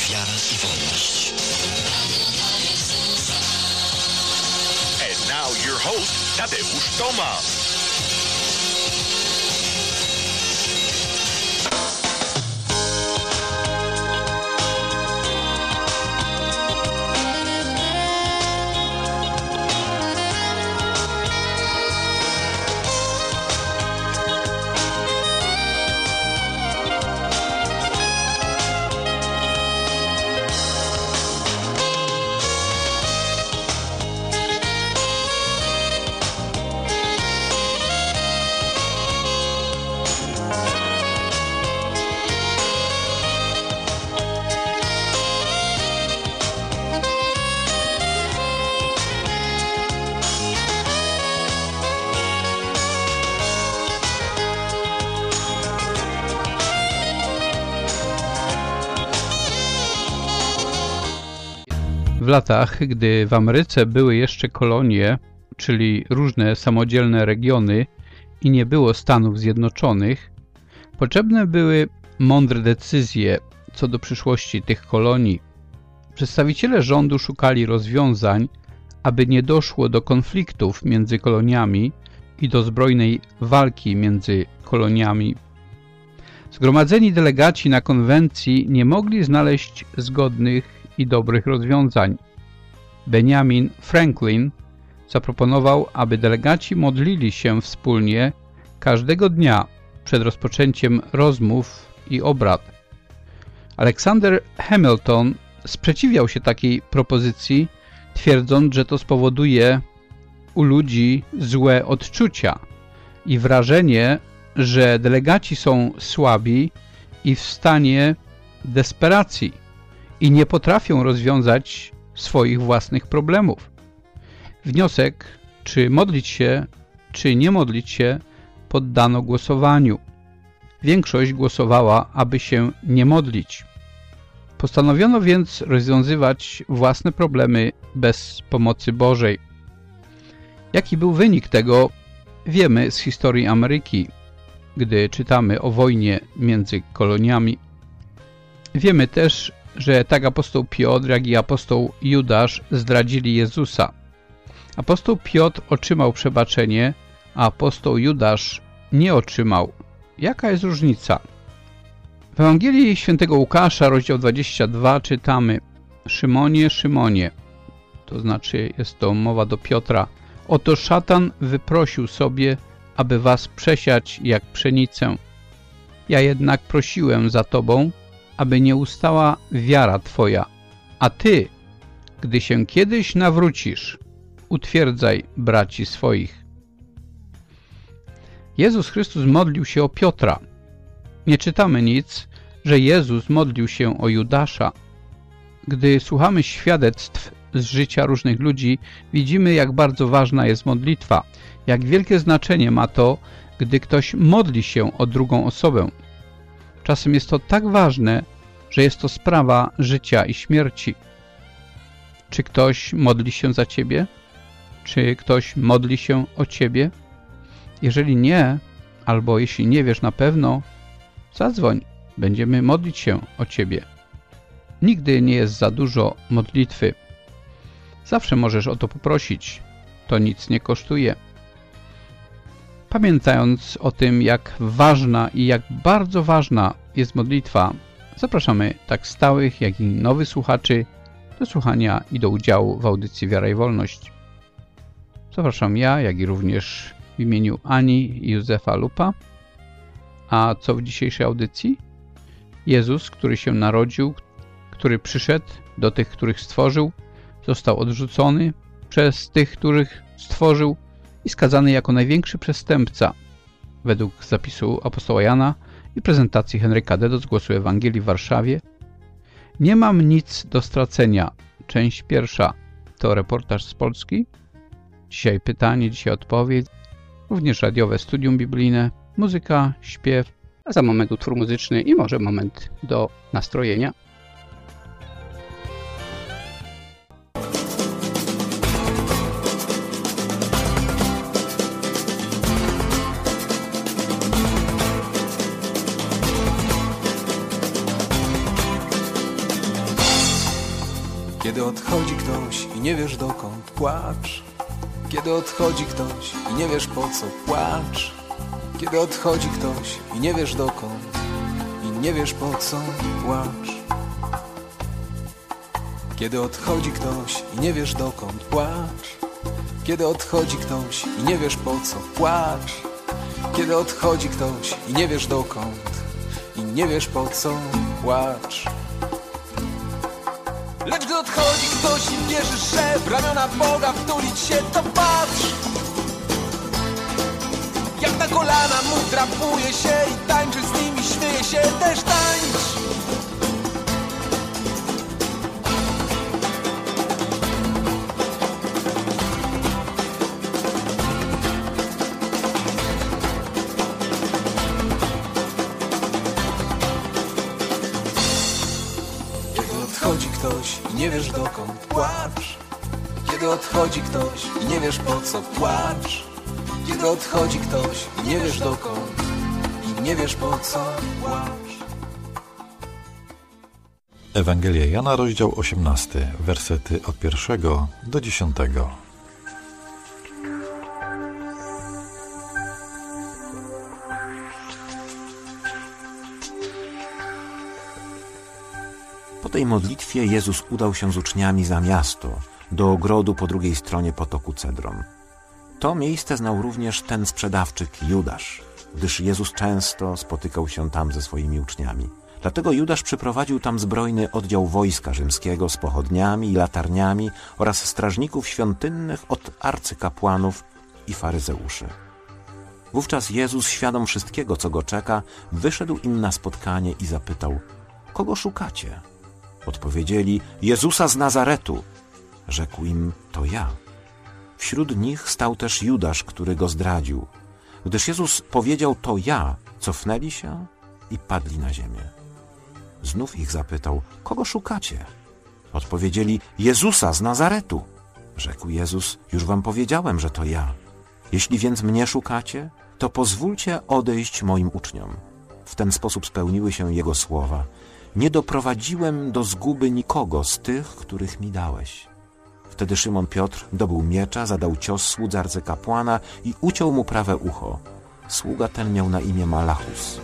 wiara i wolność. And now your host, Tadeusz Tomasz. W latach, gdy w Ameryce były jeszcze kolonie, czyli różne samodzielne regiony i nie było Stanów Zjednoczonych, potrzebne były mądre decyzje co do przyszłości tych kolonii. Przedstawiciele rządu szukali rozwiązań, aby nie doszło do konfliktów między koloniami i do zbrojnej walki między koloniami. Zgromadzeni delegaci na konwencji nie mogli znaleźć zgodnych i dobrych rozwiązań. Benjamin Franklin zaproponował, aby delegaci modlili się wspólnie każdego dnia przed rozpoczęciem rozmów i obrad. Alexander Hamilton sprzeciwiał się takiej propozycji, twierdząc, że to spowoduje u ludzi złe odczucia i wrażenie, że delegaci są słabi i w stanie desperacji i nie potrafią rozwiązać swoich własnych problemów. Wniosek, czy modlić się, czy nie modlić się, poddano głosowaniu. Większość głosowała, aby się nie modlić. Postanowiono więc rozwiązywać własne problemy bez pomocy Bożej. Jaki był wynik tego, wiemy z historii Ameryki, gdy czytamy o wojnie między koloniami. Wiemy też, że tak apostoł Piotr, jak i apostoł Judasz zdradzili Jezusa. Apostoł Piotr otrzymał przebaczenie, a apostoł Judasz nie otrzymał. Jaka jest różnica? W Ewangelii Świętego Łukasza, rozdział 22, czytamy: Szymonie, Szymonie, to znaczy jest to mowa do Piotra, oto szatan wyprosił sobie, aby was przesiać jak pszenicę. Ja jednak prosiłem za tobą, aby nie ustała wiara twoja, a ty, gdy się kiedyś nawrócisz, utwierdzaj braci swoich. Jezus Chrystus modlił się o Piotra. Nie czytamy nic, że Jezus modlił się o Judasza. Gdy słuchamy świadectw z życia różnych ludzi, widzimy, jak bardzo ważna jest modlitwa, jak wielkie znaczenie ma to, gdy ktoś modli się o drugą osobę. Czasem jest to tak ważne, że jest to sprawa życia i śmierci. Czy ktoś modli się za ciebie? Czy ktoś modli się o ciebie? Jeżeli nie, albo jeśli nie wiesz na pewno, zadzwoń, będziemy modlić się o ciebie. Nigdy nie jest za dużo modlitwy. Zawsze możesz o to poprosić. To nic nie kosztuje. Pamiętając o tym, jak ważna i jak bardzo ważna jest modlitwa, zapraszamy tak stałych, jak i nowych słuchaczy do słuchania i do udziału w audycji Wiara i Wolność. Zapraszam ja, jak i również w imieniu Ani i Józefa Lupa. A co w dzisiejszej audycji? Jezus, który się narodził, który przyszedł do tych, których stworzył, został odrzucony przez tych, których stworzył i skazany jako największy przestępca według zapisu apostoła Jana i prezentacji Henryka Dedo z Głosu Ewangelii w Warszawie. Nie mam nic do stracenia. Część pierwsza to reportaż z Polski. Dzisiaj pytanie, dzisiaj odpowiedź. Również radiowe studium biblijne, muzyka, śpiew, a za moment utwór muzyczny i może moment do nastrojenia. Kiedy odchodzi ktoś i nie wiesz dokąd, płacz. Kiedy odchodzi ktoś i nie wiesz po co, płacz. Kiedy odchodzi ktoś i nie wiesz dokąd i nie wiesz po co, płacz. Kiedy odchodzi ktoś i nie wiesz dokąd, płacz. Kiedy odchodzi ktoś i nie wiesz po co, płacz. Kiedy odchodzi ktoś i nie wiesz dokąd i nie wiesz po co, płacz. Lecz gdy odchodzi ktoś i wierzysz, że w ramiona Boga wtulić się, to patrz. Jak na kolana mu drapuje się i tańczy z nimi, śmieje się, też tańcz. Odchodzi ktoś i nie wiesz dokąd, płacz. Kiedy odchodzi ktoś i nie wiesz po co, płacz. Kiedy odchodzi ktoś i nie wiesz dokąd i nie wiesz po co, płacz. Ewangelia Jana, rozdział 18, wersety od 1 do 10. Po tej modlitwie Jezus udał się z uczniami za miasto, do ogrodu po drugiej stronie potoku Cedron. To miejsce znał również ten sprzedawczyk Judasz, gdyż Jezus często spotykał się tam ze swoimi uczniami. Dlatego Judasz przyprowadził tam zbrojny oddział wojska rzymskiego z pochodniami i latarniami oraz strażników świątynnych od arcykapłanów i faryzeuszy. Wówczas Jezus, świadom wszystkiego, co go czeka, wyszedł im na spotkanie i zapytał: kogo szukacie? Odpowiedzieli: Jezusa z Nazaretu. Rzekł im: to ja. Wśród nich stał też Judasz, który go zdradził. Gdyż Jezus powiedział: to ja, cofnęli się i padli na ziemię. Znów ich zapytał: kogo szukacie? Odpowiedzieli: Jezusa z Nazaretu. Rzekł Jezus: już wam powiedziałem, że to ja. Jeśli więc mnie szukacie, to pozwólcie odejść moim uczniom. W ten sposób spełniły się jego słowa: nie doprowadziłem do zguby nikogo z tych, których mi dałeś. Wtedy Szymon Piotr dobył miecza, zadał cios słudze arcykapłana i uciął mu prawe ucho. Sługa ten miał na imię Malachus.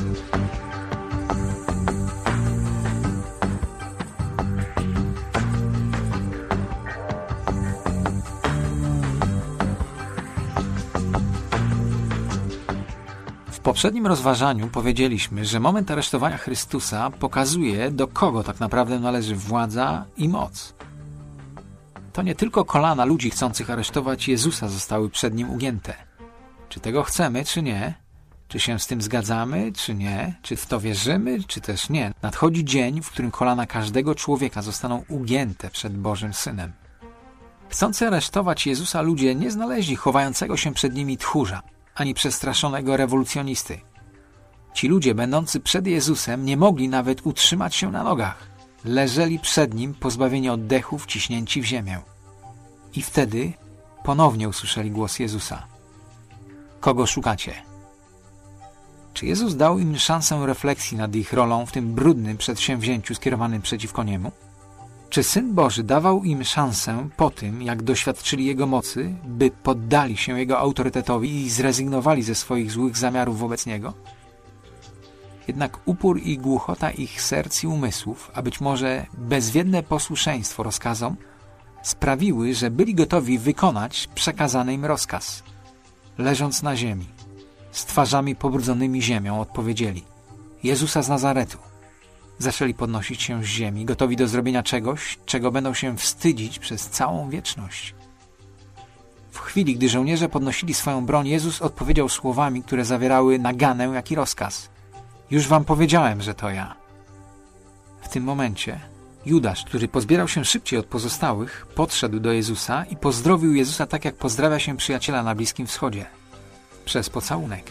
W poprzednim rozważaniu powiedzieliśmy, że moment aresztowania Chrystusa pokazuje, do kogo tak naprawdę należy władza i moc. To nie tylko kolana ludzi chcących aresztować Jezusa zostały przed nim ugięte. Czy tego chcemy, czy nie? Czy się z tym zgadzamy, czy nie? Czy w to wierzymy, czy też nie? Nadchodzi dzień, w którym kolana każdego człowieka zostaną ugięte przed Bożym Synem. Chcący aresztować Jezusa ludzie nie znaleźli chowającego się przed nimi tchórza, ani przestraszonego rewolucjonisty. Ci ludzie, będący przed Jezusem, nie mogli nawet utrzymać się na nogach. Leżeli przed Nim, pozbawieni oddechu, wciśnięci w ziemię. I wtedy ponownie usłyszeli głos Jezusa. Kogo szukacie? Czy Jezus dał im szansę refleksji nad ich rolą w tym brudnym przedsięwzięciu skierowanym przeciwko Niemu? Czy Syn Boży dawał im szansę po tym, jak doświadczyli Jego mocy, by poddali się Jego autorytetowi i zrezygnowali ze swoich złych zamiarów wobec Niego? Jednak upór i głuchota ich serc i umysłów, a być może bezwiedne posłuszeństwo rozkazom, sprawiły, że byli gotowi wykonać przekazany im rozkaz. Leżąc na ziemi, z twarzami pobrudzonymi ziemią, odpowiedzieli: Jezusa z Nazaretu. Zaczęli podnosić się z ziemi, gotowi do zrobienia czegoś, czego będą się wstydzić przez całą wieczność. W chwili, gdy żołnierze podnosili swoją broń, Jezus odpowiedział słowami, które zawierały naganę, jak i rozkaz. Już wam powiedziałem, że to ja. W tym momencie Judasz, który pozbierał się szybciej od pozostałych, podszedł do Jezusa i pozdrowił Jezusa tak, jak pozdrawia się przyjaciela na Bliskim Wschodzie. Przez pocałunek.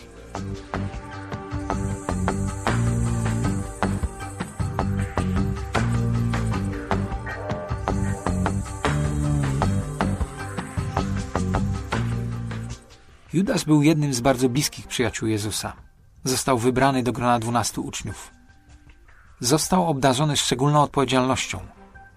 Judasz był jednym z bardzo bliskich przyjaciół Jezusa. Został wybrany do grona 12 uczniów. Został obdarzony szczególną odpowiedzialnością.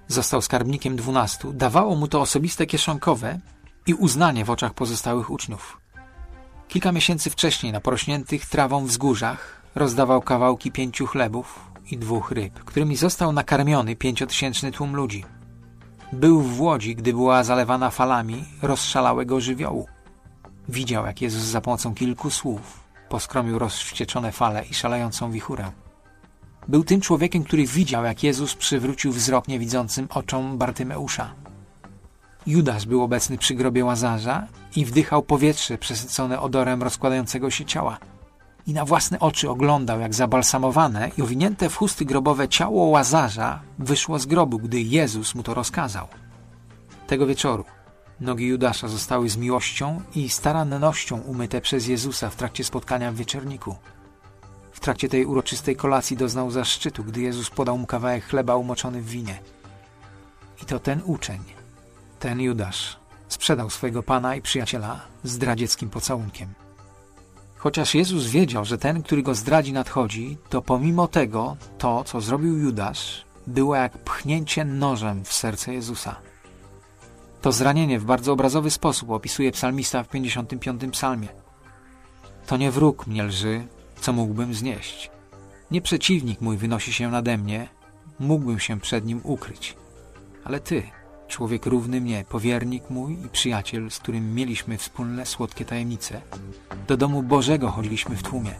został skarbnikiem 12, dawało mu to osobiste kieszonkowe i uznanie w oczach pozostałych uczniów. Kilka miesięcy wcześniej na porośniętych trawą wzgórzach rozdawał kawałki 5 chlebów i 2 ryb, którymi został nakarmiony 5-tysięczny tłum ludzi. Był w łodzi, gdy była zalewana falami rozszalałego żywiołu. Widział, jak Jezus za pomocą kilku słów poskromił rozwścieczone fale i szalejącą wichurę. Był tym człowiekiem, który widział, jak Jezus przywrócił wzrok niewidzącym oczom Bartymeusza. Judasz był obecny przy grobie Łazarza i wdychał powietrze przesycone odorem rozkładającego się ciała. I na własne oczy oglądał, jak zabalsamowane i owinięte w chusty grobowe ciało Łazarza wyszło z grobu, gdy Jezus mu to rozkazał. Tego wieczoru nogi Judasza zostały z miłością i starannością umyte przez Jezusa w trakcie spotkania w wieczorniku. W trakcie tej uroczystej kolacji doznał zaszczytu, gdy Jezus podał mu kawałek chleba umoczony w winie. I to ten uczeń, ten Judasz, sprzedał swojego Pana i przyjaciela zdradzieckim pocałunkiem. Chociaż Jezus wiedział, że ten, który go zdradzi, nadchodzi, to pomimo tego to, co zrobił Judasz, było jak pchnięcie nożem w serce Jezusa. To zranienie w bardzo obrazowy sposób opisuje psalmista w 55. psalmie. To nie wróg mnie lży, co mógłbym znieść. Nie przeciwnik mój wynosi się nade mnie, mógłbym się przed nim ukryć. Ale Ty, człowiek równy mnie, powiernik mój i przyjaciel, z którym mieliśmy wspólne słodkie tajemnice, do domu Bożego chodziliśmy w tłumie.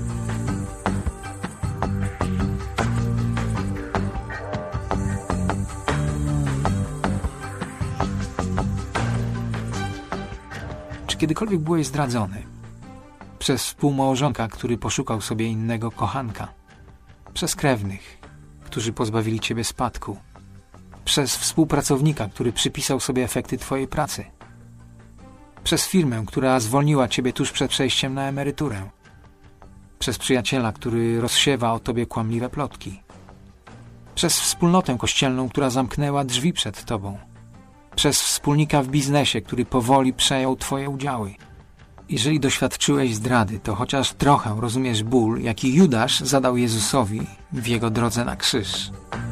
Czy kiedykolwiek byłeś zdradzony przez współmałżonka, który poszukał sobie innego kochanka, przez krewnych, którzy pozbawili ciebie spadku, przez współpracownika, który przypisał sobie efekty twojej pracy, przez firmę, która zwolniła ciebie tuż przed przejściem na emeryturę, przez przyjaciela, który rozsiewa o tobie kłamliwe plotki, przez wspólnotę kościelną, która zamknęła drzwi przed tobą, przez wspólnika w biznesie, który powoli przejął twoje udziały. Jeżeli doświadczyłeś zdrady, to chociaż trochę rozumiesz ból, jaki Judasz zadał Jezusowi w jego drodze na krzyż.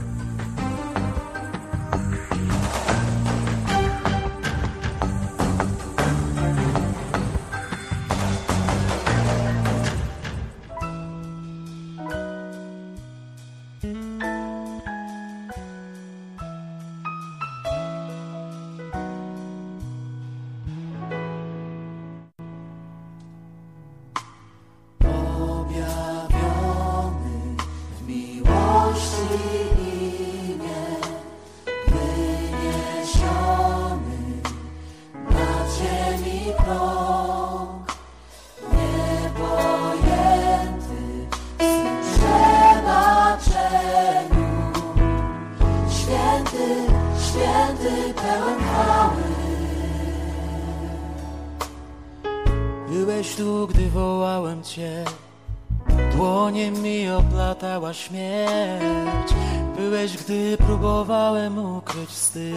Byłeś tu, gdy wołałem Cię, dłonie mi oplatała śmierć. Byłeś, gdy próbowałem ukryć wstyd.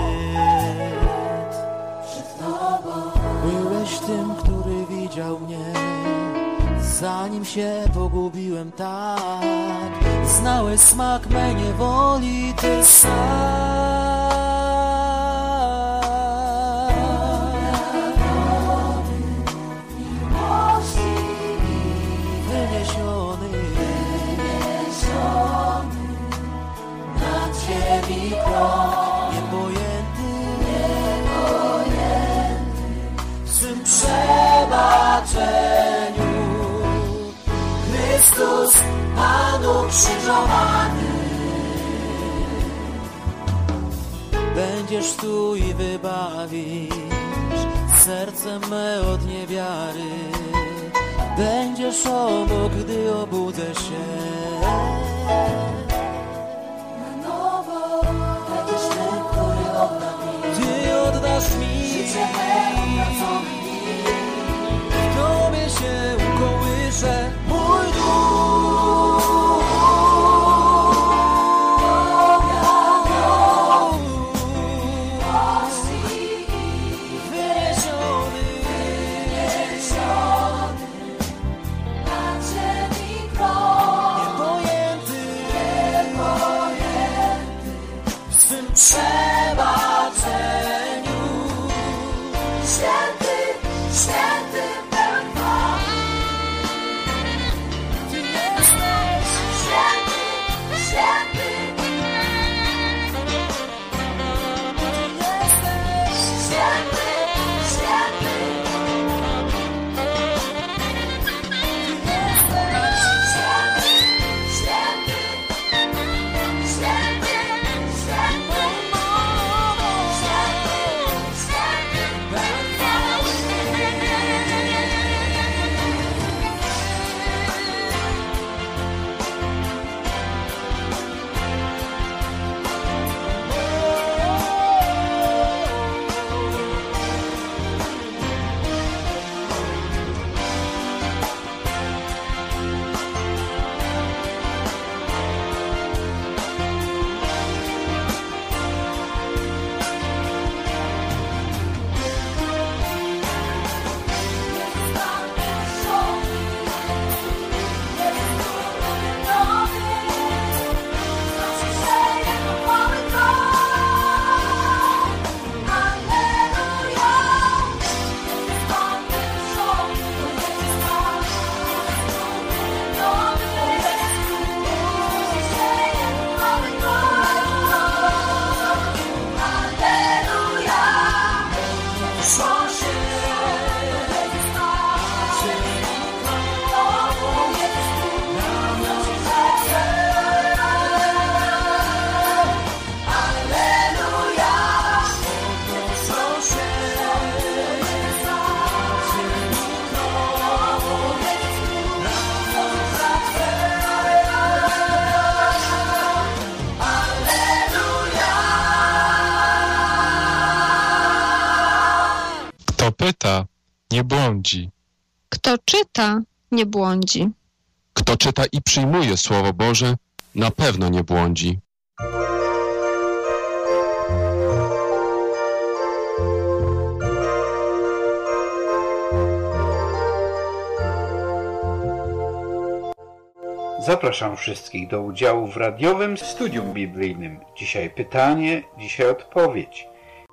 Byłeś tym, który widział mnie, zanim się pogubiłem tak. Znałeś smak mej niewoli, Ty sam. Chrystus, Panu krzyżowany. Będziesz tu i wybawisz serce me od niewiary. Będziesz obok, gdy obudzę się. Na nowo będziesz ten, który odda mi. Ty oddasz mi życie me utracone. W Tobie się ukołyszę, mój duch. Wyniesiony na ziemi krok. Niepojęty w swym przebaczeniu. Święty, święty, pełen chwał. Ty jesteś święty, święty. Ty jesteś święty, święty. Ty jesteś święty, święty. Święty, święty, święty, pełen chwały. Kto pyta, nie błądzi. Kto czyta, nie błądzi. Kto czyta i przyjmuje Słowo Boże, na pewno nie błądzi. Zapraszam wszystkich do udziału w radiowym studium biblijnym. Dzisiaj pytanie, dzisiaj odpowiedź.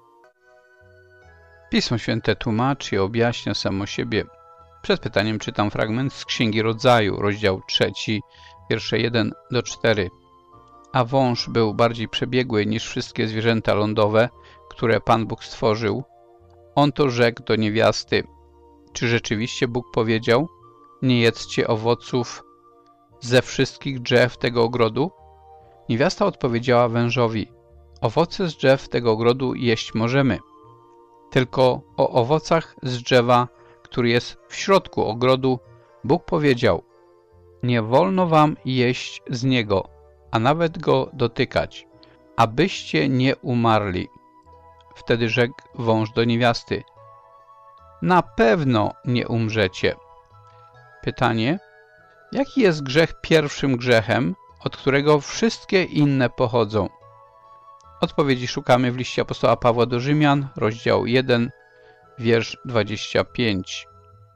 Pismo Święte tłumaczy i objaśnia samo siebie. Przed pytaniem czytam fragment z Księgi Rodzaju, rozdział 3, wiersze 1-4. A wąż był bardziej przebiegły niż wszystkie zwierzęta lądowe, które Pan Bóg stworzył. On to rzekł do niewiasty: czy rzeczywiście Bóg powiedział: nie jedzcie owoców ze wszystkich drzew tego ogrodu? Niewiasta odpowiedziała wężowi: owoce z drzew tego ogrodu jeść możemy, tylko o owocach z drzewa, który jest w środku ogrodu, Bóg powiedział: nie wolno wam jeść z niego, a nawet go dotykać, abyście nie umarli. Wtedy rzekł wąż do niewiasty: na pewno nie umrzecie. Pytanie: jaki jest grzech pierwszym grzechem, od którego wszystkie inne pochodzą? Odpowiedzi szukamy w liście apostoła Pawła do Rzymian, rozdział 1, wiersz 25.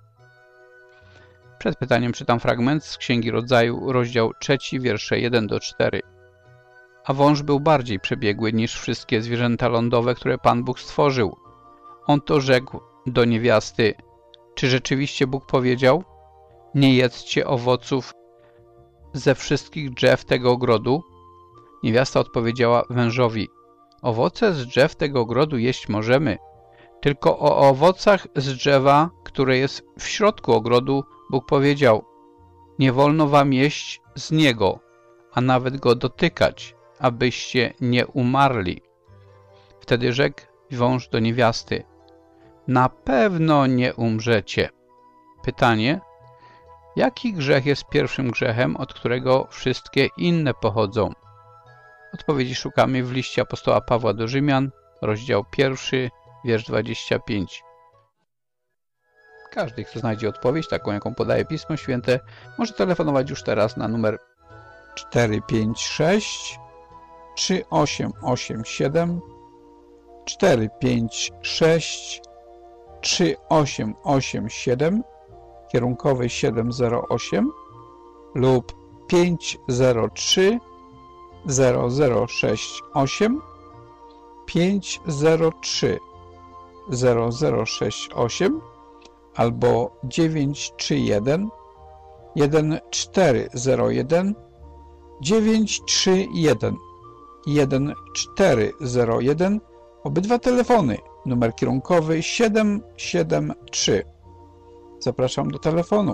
Przed pytaniem czytam fragment z Księgi Rodzaju, rozdział 3, wiersze 1-4. A wąż był bardziej przebiegły niż wszystkie zwierzęta lądowe, które Pan Bóg stworzył. On to rzekł do niewiasty: czy rzeczywiście Bóg powiedział: nie jedzcie owoców ze wszystkich drzew tego ogrodu? Niewiasta odpowiedziała wężowi: owoce z drzew tego ogrodu jeść możemy, tylko o owocach z drzewa, które jest w środku ogrodu, Bóg powiedział: nie wolno wam jeść z niego, a nawet go dotykać, abyście nie umarli. Wtedy rzekł wąż do niewiasty: na pewno nie umrzecie. Pytanie: jaki grzech jest pierwszym grzechem, od którego wszystkie inne pochodzą? Odpowiedzi szukamy w liście apostoła Pawła do Rzymian, rozdział 1, wiersz 25. Każdy, kto znajdzie odpowiedź, taką jaką podaje Pismo Święte, może telefonować już teraz na numer 456 3887 456 3887 kierunkowy 708 lub 503 0068 503 0068 albo 931 1401 931 1401. Obydwa telefony. Numer kierunkowy 773. Zapraszam do telefonu.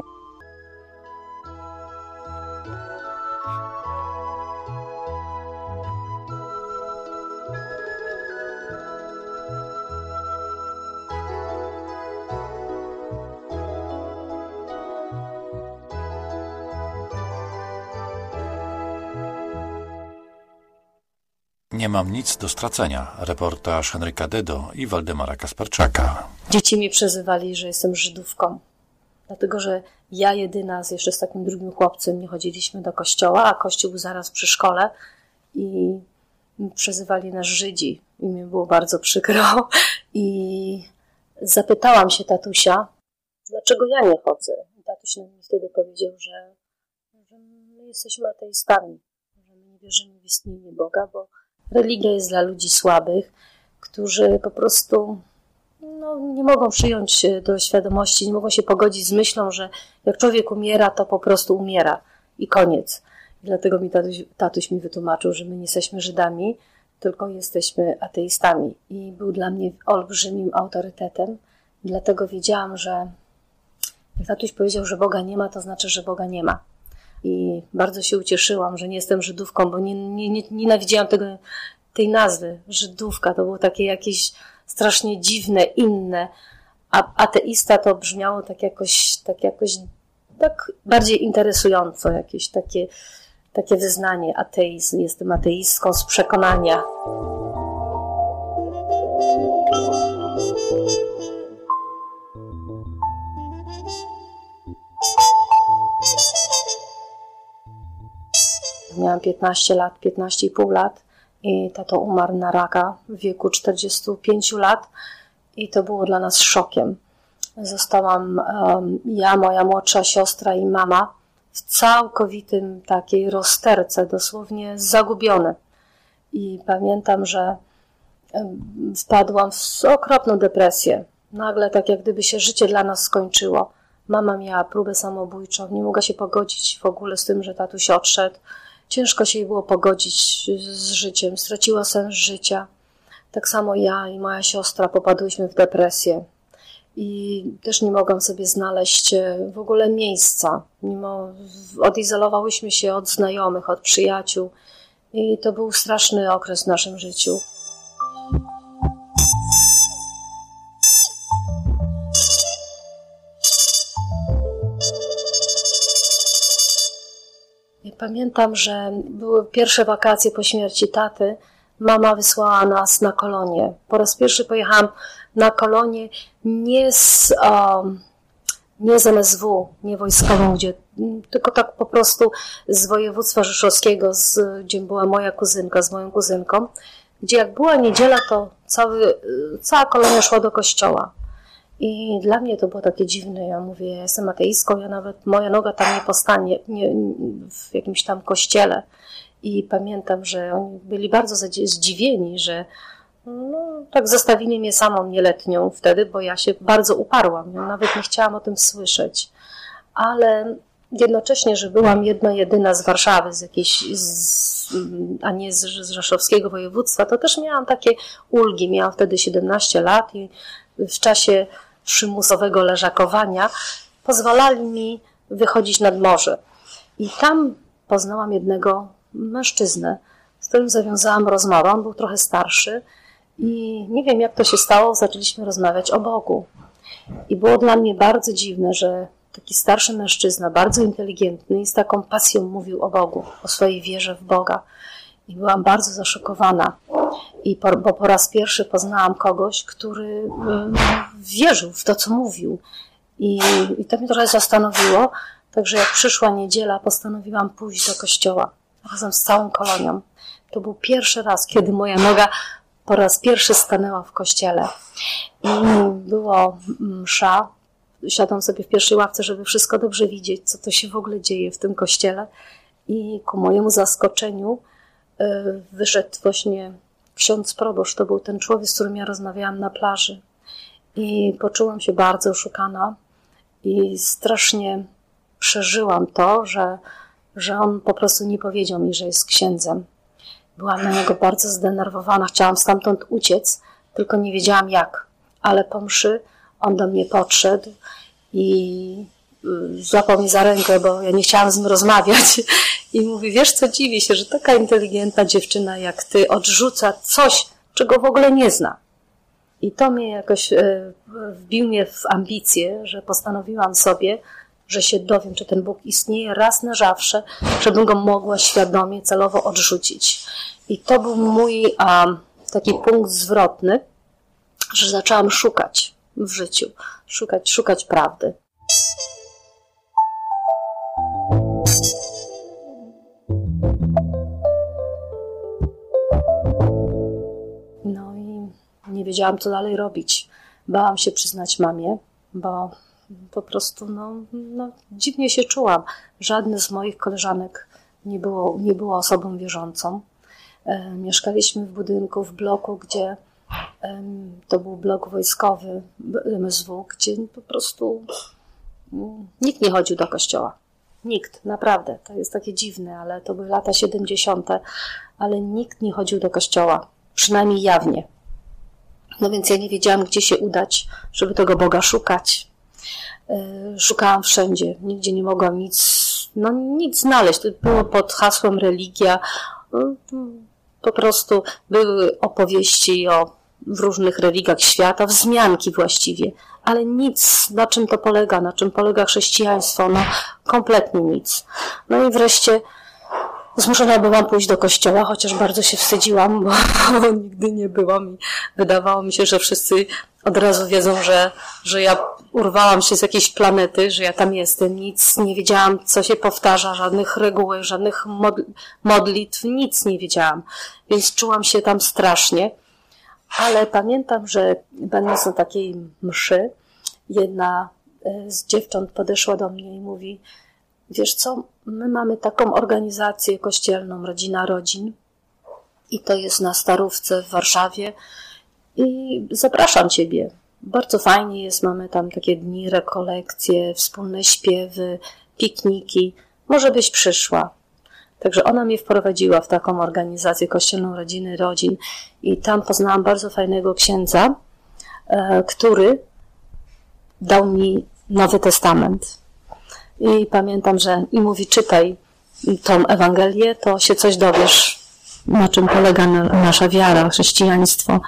Nie mam nic do stracenia. Reportaż Henryka Dedo i Waldemara Kasperczaka. Dzieci mi przezywali, że jestem Żydówką. Dlatego, że ja jedyna jeszcze z takim drugim chłopcem nie chodziliśmy do kościoła, a kościół był zaraz przy szkole i przezywali nas Żydzi. I mi było bardzo przykro. I zapytałam się tatusia, dlaczego ja nie chodzę. I tatuś mi wtedy powiedział, że my jesteśmy ateistami, że my nie wierzymy w istnienie Boga, bo religia jest dla ludzi słabych, którzy po prostu nie mogą przyjąć do świadomości, nie mogą się pogodzić z myślą, że jak człowiek umiera, to po prostu umiera i koniec. I dlatego mi tatuś mi wytłumaczył, że my nie jesteśmy Żydami, tylko jesteśmy ateistami. I był dla mnie olbrzymim autorytetem. I dlatego wiedziałam, że jak tatuś powiedział, że Boga nie ma, to znaczy, że Boga nie ma. I bardzo się ucieszyłam, że nie jestem Żydówką, bo nienawidziłam tej nazwy. Żydówka to było takie jakieś strasznie dziwne, inne, a ateista to brzmiało tak bardziej interesująco, jakieś takie wyznanie, ateizm, jestem ateistką z przekonania. Miałam 15 lat, 15,5 lat i tato umarł na raka w wieku 45 lat i to było dla nas szokiem. Zostałam ja, moja młodsza siostra i mama w całkowitym takiej rozterce, dosłownie zagubione. I pamiętam, że wpadłam w okropną depresję. Nagle tak jak gdyby się życie dla nas skończyło. Mama miała próbę samobójczą, nie mogła się pogodzić w ogóle z tym, że tatuś odszedł. Ciężko się jej było pogodzić z życiem, straciła sens życia. Tak samo ja i moja siostra popadłyśmy w depresję. I też nie mogłam sobie znaleźć w ogóle miejsca. Odizolowałyśmy się od znajomych, od przyjaciół. I to był straszny okres w naszym życiu. Pamiętam, że były pierwsze wakacje po śmierci taty. Mama wysłała nas na kolonię. Po raz pierwszy pojechałam na kolonię nie z MSW, nie wojskową, tylko tak po prostu z województwa rzeszowskiego, gdzie była moja kuzynka, z moją kuzynką, gdzie jak była niedziela, to cała kolonia szła do kościoła. I dla mnie to było takie dziwne. Ja mówię, ja jestem ateistką, moja noga tam nie postanie w jakimś tam kościele. I pamiętam, że oni byli bardzo zdziwieni, że tak zostawili mnie samą nieletnią wtedy, bo ja się bardzo uparłam. Ja nawet nie chciałam o tym słyszeć. Ale jednocześnie, że byłam jedyna z Warszawy, a nie z rzeszowskiego województwa, to też miałam takie ulgi. Miałam wtedy 17 lat i w czasie przymusowego leżakowania pozwalali mi wychodzić nad morze. I tam poznałam jednego mężczyznę, z którym zawiązałam rozmowę. On był trochę starszy i nie wiem, jak to się stało, zaczęliśmy rozmawiać o Bogu. I było dla mnie bardzo dziwne, że taki starszy mężczyzna, bardzo inteligentny i z taką pasją mówił o Bogu, o swojej wierze w Boga. I byłam bardzo zaszokowana. Bo po raz pierwszy poznałam kogoś, który wierzył w to, co mówił. I to mnie trochę zastanowiło. Także jak przyszła niedziela, postanowiłam pójść do kościoła razem z całą kolonią. To był pierwszy raz, kiedy moja noga po raz pierwszy stanęła w kościele. I było msza. Siadłam sobie w pierwszej ławce, żeby wszystko dobrze widzieć, co to się w ogóle dzieje w tym kościele. I ku mojemu zaskoczeniu wyszedł właśnie ksiądz proboszcz to był ten człowiek, z którym ja rozmawiałam na plaży. I poczułam się bardzo oszukana i strasznie przeżyłam to, że on po prostu nie powiedział mi, że jest księdzem. Byłam na niego bardzo zdenerwowana, chciałam stamtąd uciec, tylko nie wiedziałam jak. Ale po mszy on do mnie podszedł i złapał mnie za rękę, bo ja nie chciałam z nim rozmawiać. I mówi, wiesz co, dziwię się, że taka inteligentna dziewczyna jak ty odrzuca coś, czego w ogóle nie zna. I to mnie jakoś wbił mnie w ambicje, że postanowiłam sobie, że się dowiem, czy ten Bóg istnieje raz na zawsze, żebym go mogła świadomie, celowo odrzucić. I to był mój taki punkt zwrotny, że zaczęłam szukać w życiu, szukać prawdy. No i nie wiedziałam, co dalej robić. Bałam się przyznać mamie, bo po prostu no, dziwnie się czułam. Żadna z moich koleżanek nie było osobą wierzącą. Mieszkaliśmy w budynku, w bloku, gdzie to był blok wojskowy MSW, gdzie po prostu nikt nie chodził do kościoła. Nikt, naprawdę. To jest takie dziwne, ale to były lata 70., ale nikt nie chodził do kościoła. Przynajmniej jawnie. No więc ja nie wiedziałam, gdzie się udać, żeby tego Boga szukać. Szukałam wszędzie. Nigdzie nie mogłam nic znaleźć. To było pod hasłem religia. Po prostu były opowieści w różnych religiach świata, wzmianki właściwie, ale nic, na czym to polega, na czym polega chrześcijaństwo, no kompletnie nic. No i wreszcie zmuszona byłam pójść do kościoła, chociaż bardzo się wstydziłam, bo nigdy nie byłam i wydawało mi się, że wszyscy od razu wiedzą, że ja urwałam się z jakiejś planety, że ja tam jestem. Nic nie wiedziałam, co się powtarza, żadnych reguł, żadnych modlitw, nic nie wiedziałam. Więc czułam się tam strasznie. Ale pamiętam, że będąc na takiej mszy, jedna z dziewcząt podeszła do mnie i mówi, wiesz co, my mamy taką organizację kościelną, Rodzina Rodzin i to jest na Starówce w Warszawie i zapraszam Ciebie. Bardzo fajnie jest, mamy tam takie dni, rekolekcje, wspólne śpiewy, pikniki. Może byś przyszła. Także ona mnie wprowadziła w taką organizację kościelną Rodziny Rodzin i tam poznałam bardzo fajnego księdza, który dał mi Nowy Testament. I pamiętam, że i mówi, czytaj tą Ewangelię, to się coś dowiesz, na czym polega nasza wiara, chrześcijaństwo.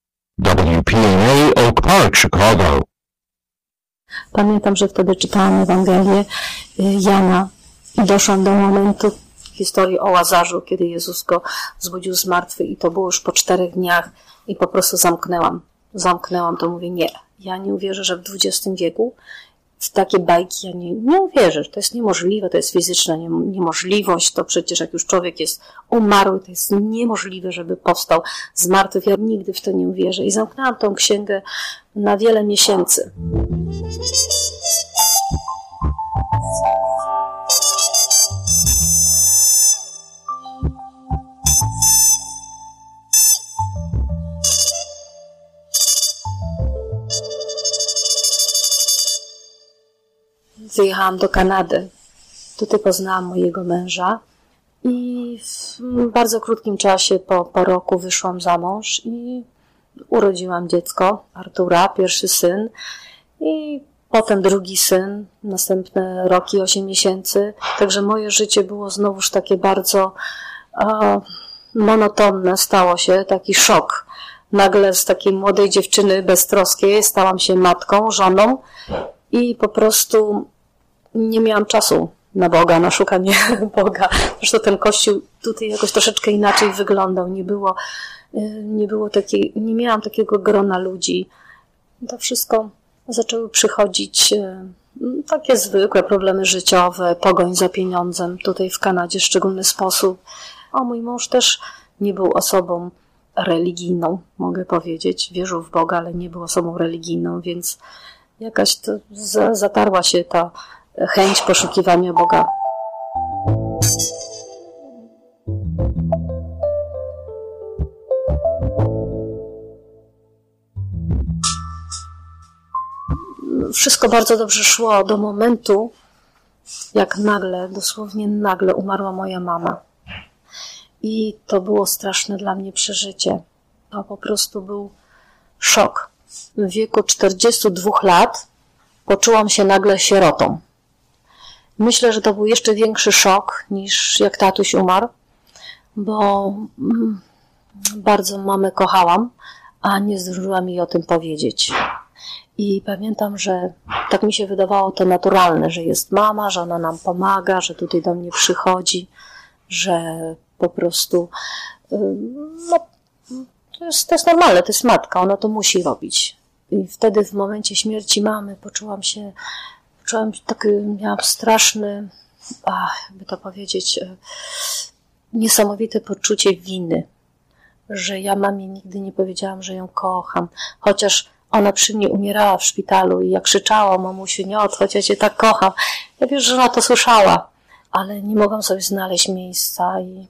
WPNA Oak Park, Chicago. Pamiętam, że wtedy czytałam Ewangelię Jana i doszłam do momentu historii o Łazarzu, kiedy Jezus go zbudził z martwych i to było już po 4 dniach i po prostu zamknęłam to, mówię, nie, ja nie uwierzę, że w XX wieku w takie bajki ja nie uwierzę, to jest niemożliwe, to jest fizyczna niemożliwość, to przecież jak już człowiek jest umarły, to jest niemożliwe, żeby powstał z martwych, ja nigdy w to nie uwierzę i zamknęłam tą księgę na wiele miesięcy. Wyjechałam do Kanady. Tutaj poznałam mojego męża i w bardzo krótkim czasie, po roku wyszłam za mąż i urodziłam dziecko, Artura, pierwszy syn i potem drugi syn, następne roki, 8 miesięcy. Także moje życie było znowuż takie bardzo monotonne, stało się taki szok. Nagle z takiej młodej dziewczyny beztroskiej stałam się matką, żoną i po prostu nie miałam czasu na Boga, na szukanie Boga. Zresztą ten kościół tutaj jakoś troszeczkę inaczej wyglądał. Nie miałam takiego grona ludzi. To wszystko zaczęły przychodzić takie zwykłe problemy życiowe, pogoń za pieniądzem. Tutaj w Kanadzie w szczególny sposób. Mój mąż też nie był osobą religijną, mogę powiedzieć. Wierzył w Boga, ale nie był osobą religijną, więc jakaś to zatarła się ta chęć poszukiwania Boga. wszystko bardzo dobrze szło do momentu, jak nagle, dosłownie nagle umarła moja mama. I to było straszne dla mnie przeżycie. To po prostu był szok. W wieku 42 lat poczułam się nagle sierotą. Myślę, że to był jeszcze większy szok niż jak tatuś umarł, bo bardzo mamę kochałam, a nie zdążyłam jej o tym powiedzieć. I pamiętam, że tak mi się wydawało to naturalne, że jest mama, że ona nam pomaga, że tutaj do mnie przychodzi, że po prostu no, to jest normalne, to jest matka, ona to musi robić. I wtedy w momencie śmierci mamy poczułam taki, miałam straszny, jakby to powiedzieć, niesamowite poczucie winy, że ja mamie nigdy nie powiedziałam, że ją kocham, chociaż ona przy mnie umierała w szpitalu i ja krzyczała: mamusiu, nie odchodź, ja cię tak kocham. Ja wiem, że ona to słyszała, ale nie mogłam sobie znaleźć miejsca i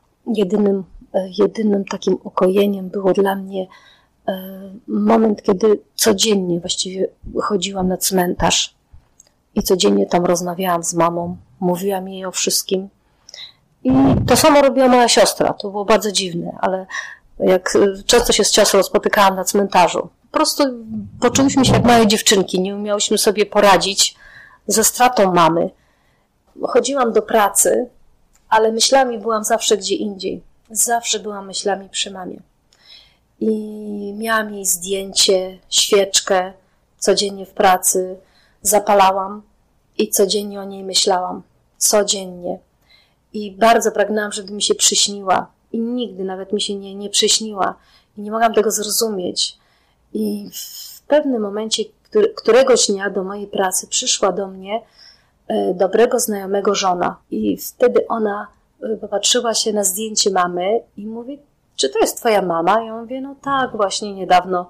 jedynym takim ukojeniem było dla mnie moment, kiedy codziennie właściwie chodziłam na cmentarz i codziennie tam rozmawiałam z mamą, mówiłam jej o wszystkim. I to samo robiła moja siostra. To było bardzo dziwne, ale jak często się z siostrą spotykałam na cmentarzu, po prostu poczuliśmy się jak małe dziewczynki, nie umiałyśmy sobie poradzić ze stratą mamy. Chodziłam do pracy, ale myślami byłam zawsze gdzie indziej. Zawsze byłam myślami przy mamie. I miałam jej zdjęcie, świeczkę, codziennie w pracy zapalałam i codziennie o niej myślałam. Codziennie. I bardzo pragnęłam, żeby mi się przyśniła. I nigdy nawet mi się nie przyśniła. I nie mogłam tego zrozumieć. I w pewnym momencie, któregoś dnia do mojej pracy przyszła do mnie dobrego znajomego żona. I wtedy ona popatrzyła się na zdjęcie mamy i mówi: czy to jest twoja mama? Ja mówię: no tak, właśnie niedawno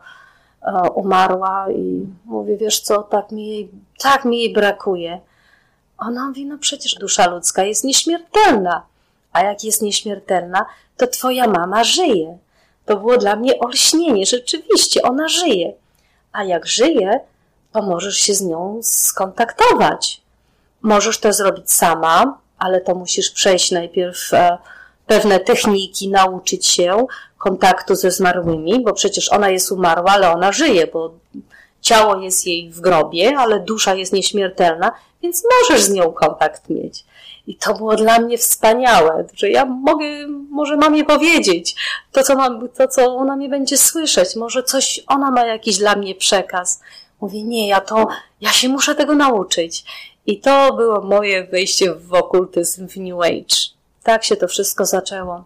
umarła. I mówię: wiesz co, tak mi jej brakuje. Ona mówi: no przecież dusza ludzka jest nieśmiertelna. A jak jest nieśmiertelna, to twoja mama żyje. To było dla mnie olśnienie. Rzeczywiście, ona żyje. A jak żyje, to możesz się z nią skontaktować. Możesz to zrobić sama, ale to musisz przejść najpierw pewne techniki, nauczyć się kontaktu ze zmarłymi, bo przecież ona jest umarła, ale ona żyje, bo ciało jest jej w grobie, ale dusza jest nieśmiertelna, więc możesz z nią kontakt mieć. I to było dla mnie wspaniałe, że ja może mamie powiedzieć to, co ona mnie będzie słyszeć. Może coś, ona ma jakiś dla mnie przekaz. Mówię: nie, ja się muszę tego nauczyć. I to było moje wejście w okultyzm, w New Age. Tak się to wszystko zaczęło.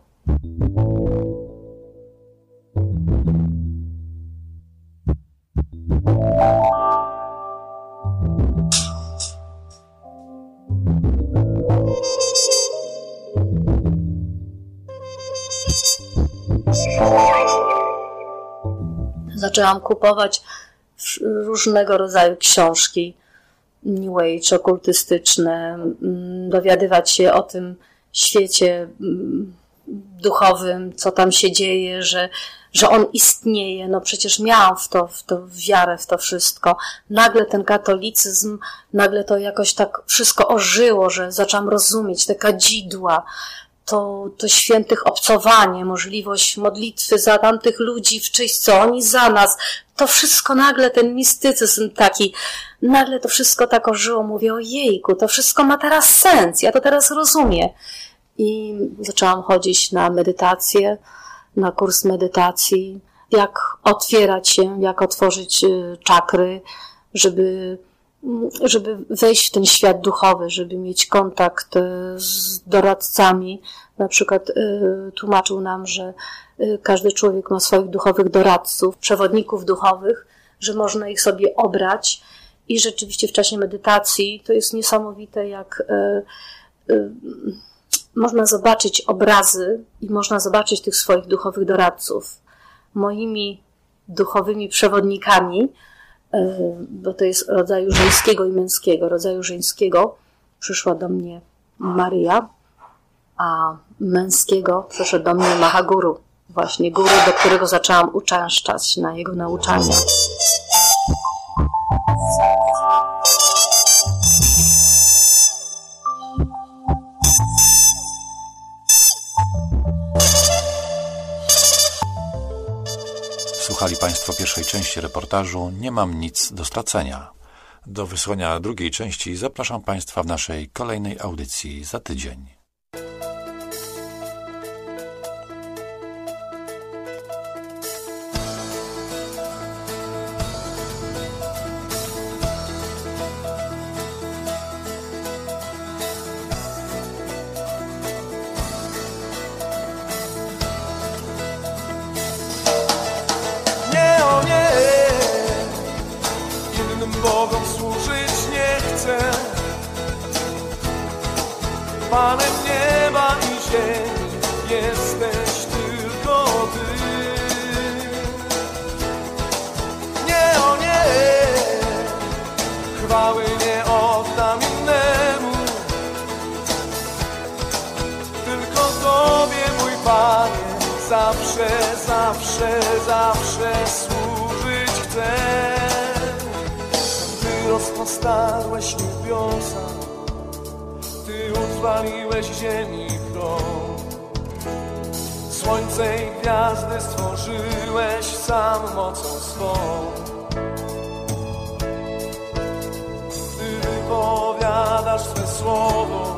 Zaczęłam kupować różnego rodzaju książki New Age, okultystyczne, dowiadywać się o tym świecie duchowym, co tam się dzieje, że on istnieje. No przecież miałam w to wiarę, w to wszystko. Nagle ten katolicyzm, nagle to jakoś tak wszystko ożyło, że zaczęłam rozumieć te kadzidła, to świętych obcowanie, możliwość modlitwy za tamtych ludzi w czyść, co oni za nas. To wszystko nagle, ten mistycyzm taki, nagle to wszystko tak ożyło. Mówię: ojejku, to wszystko ma teraz sens, ja to teraz rozumiem. I zaczęłam chodzić na medytację, na kurs medytacji, jak otwierać się, jak otworzyć czakry, żeby wejść w ten świat duchowy, żeby mieć kontakt z doradcami. Na przykład tłumaczył nam, że każdy człowiek ma swoich duchowych doradców, przewodników duchowych, że można ich sobie obrać i rzeczywiście w czasie medytacji to jest niesamowite, jak można zobaczyć obrazy i można zobaczyć tych swoich duchowych doradców. Moimi duchowymi przewodnikami, bo to jest rodzaju żeńskiego i męskiego. Rodzaju żeńskiego przyszła do mnie Maryja, a męskiego przyszedł do mnie Mahaguru. Właśnie guru, do którego zaczęłam uczęszczać na jego nauczania. Wysłuchali Państwo pierwszej części reportażu Nie mam nic do stracenia. Do wysłuchania drugiej części zapraszam Państwa w naszej kolejnej audycji za tydzień. Bogom służyć nie chcę, Panem nieba i ziemi jesteś tylko Ty. Nie, o nie, chwały nie oddam innemu, tylko Tobie, mój Panie, zawsze, zawsze, zawsze służyć chcę. Rozpostarłeś niebiosa, Ty utrwaliłeś ziemi chron. Słońce i gwiazdy stworzyłeś sam mocą swą. Ty wypowiadasz swe słowo,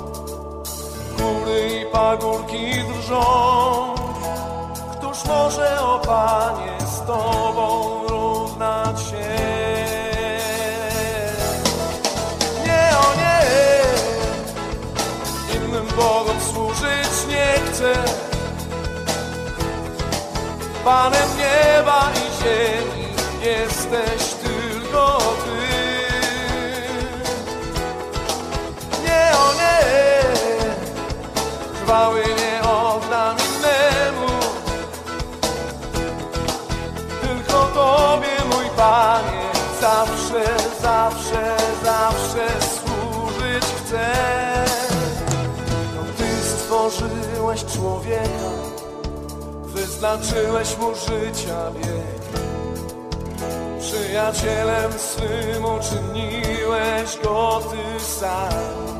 góry i pagórki drżą. Któż może, o Panie, z Tobą równać się? Bogom służyć nie chcę, Panem nieba i ziemi jesteś tylko Ty. Nie, o nie, chwały nie oddam innemu, tylko Tobie, mój Panie, zawsze, zawsze, zawsze służyć chcę. Stworzyłeś człowieka, wyznaczyłeś mu życia bieg. Przyjacielem swym uczyniłeś go Ty sam.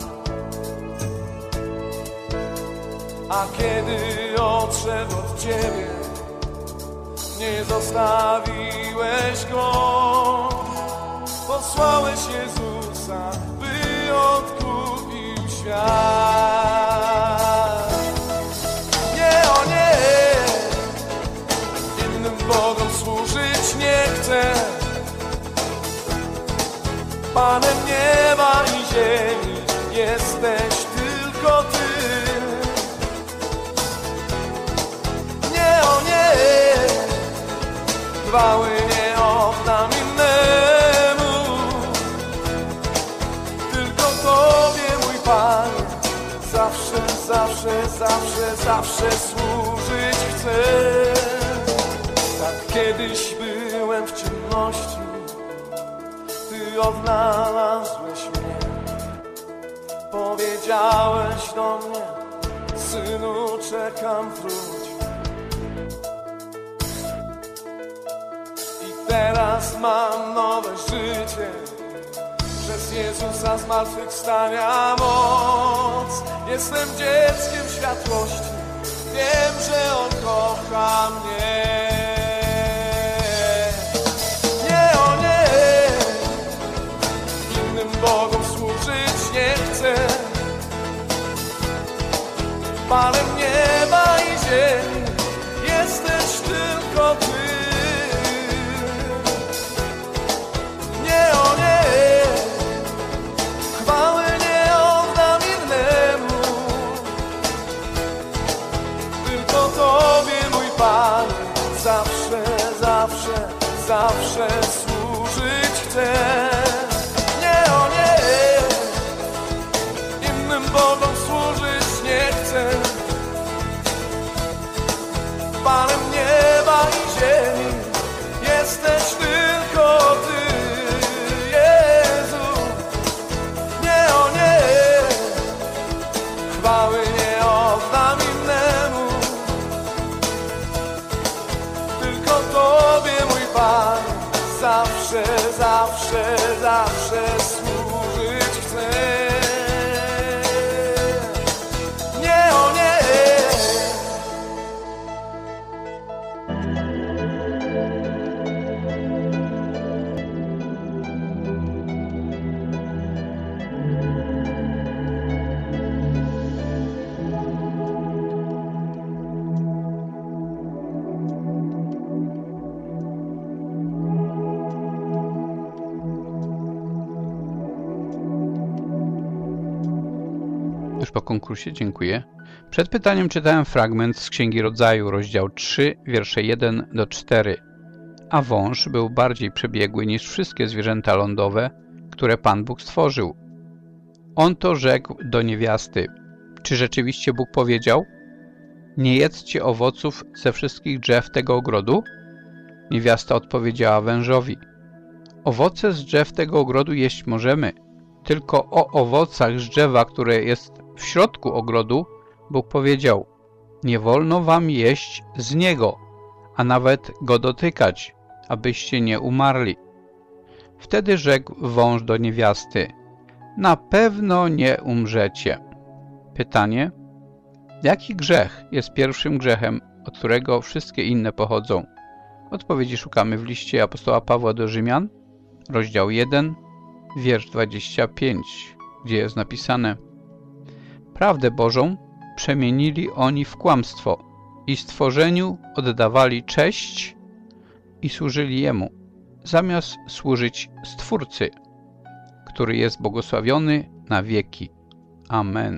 A kiedy odszedł od Ciebie, nie zostawiłeś go. Posłałeś Jezusa, by odkupił świat. Bogom służyć nie chcę, Panem nieba i ziemi jesteś tylko Ty. Nie, o nie, chwały nie oddam innemu, tylko Tobie, mój Panie, zawsze, zawsze, zawsze, zawsze służyć chcę. Tak kiedyś byłem w ciemności, Ty odnalazłeś mnie. Powiedziałeś do mnie, synu, czekam, wróć. I teraz mam nowe życie, przez Jezusa zmartwychwstania moc. Jestem dzieckiem światłości, wiem, że On kocha mnie. Bogom służyć nie chcę, Panem nieba i ziemi jesteś tylko Ty. Nie, o nie, chwały nie oddam innemu, tylko Tobie, mój Panie, zawsze, zawsze, zawsze służyć chcę. Bogom służyć nie chcę, Panem nieba i ziemi jesteś tylko Ty, Jezu. Nie, o nie, chwały nie oddam innemu, tylko Tobie, mój Panie, zawsze, zawsze, zawsze służyć chcę. konkursie, dziękuję. Przed pytaniem czytałem fragment z Księgi Rodzaju, rozdział 3, wiersze 1 do 4. A wąż był bardziej przebiegły niż wszystkie zwierzęta lądowe, które Pan Bóg stworzył. On to rzekł do niewiasty. Czy rzeczywiście Bóg powiedział: nie jedzcie owoców ze wszystkich drzew tego ogrodu? Niewiasta odpowiedziała wężowi: owoce z drzew tego ogrodu jeść możemy, tylko o owocach z drzewa, które jest w środku ogrodu, Bóg powiedział: nie wolno wam jeść z niego, a nawet go dotykać, abyście nie umarli. Wtedy rzekł wąż do niewiasty: na pewno nie umrzecie. Pytanie: jaki grzech jest pierwszym grzechem, od którego wszystkie inne pochodzą? Odpowiedzi szukamy w liście apostoła Pawła do Rzymian, rozdział 1, wiersz 25, gdzie jest napisane: prawdę Bożą przemienili oni w kłamstwo i stworzeniu oddawali cześć i służyli Jemu, zamiast służyć Stwórcy, który jest błogosławiony na wieki. Amen.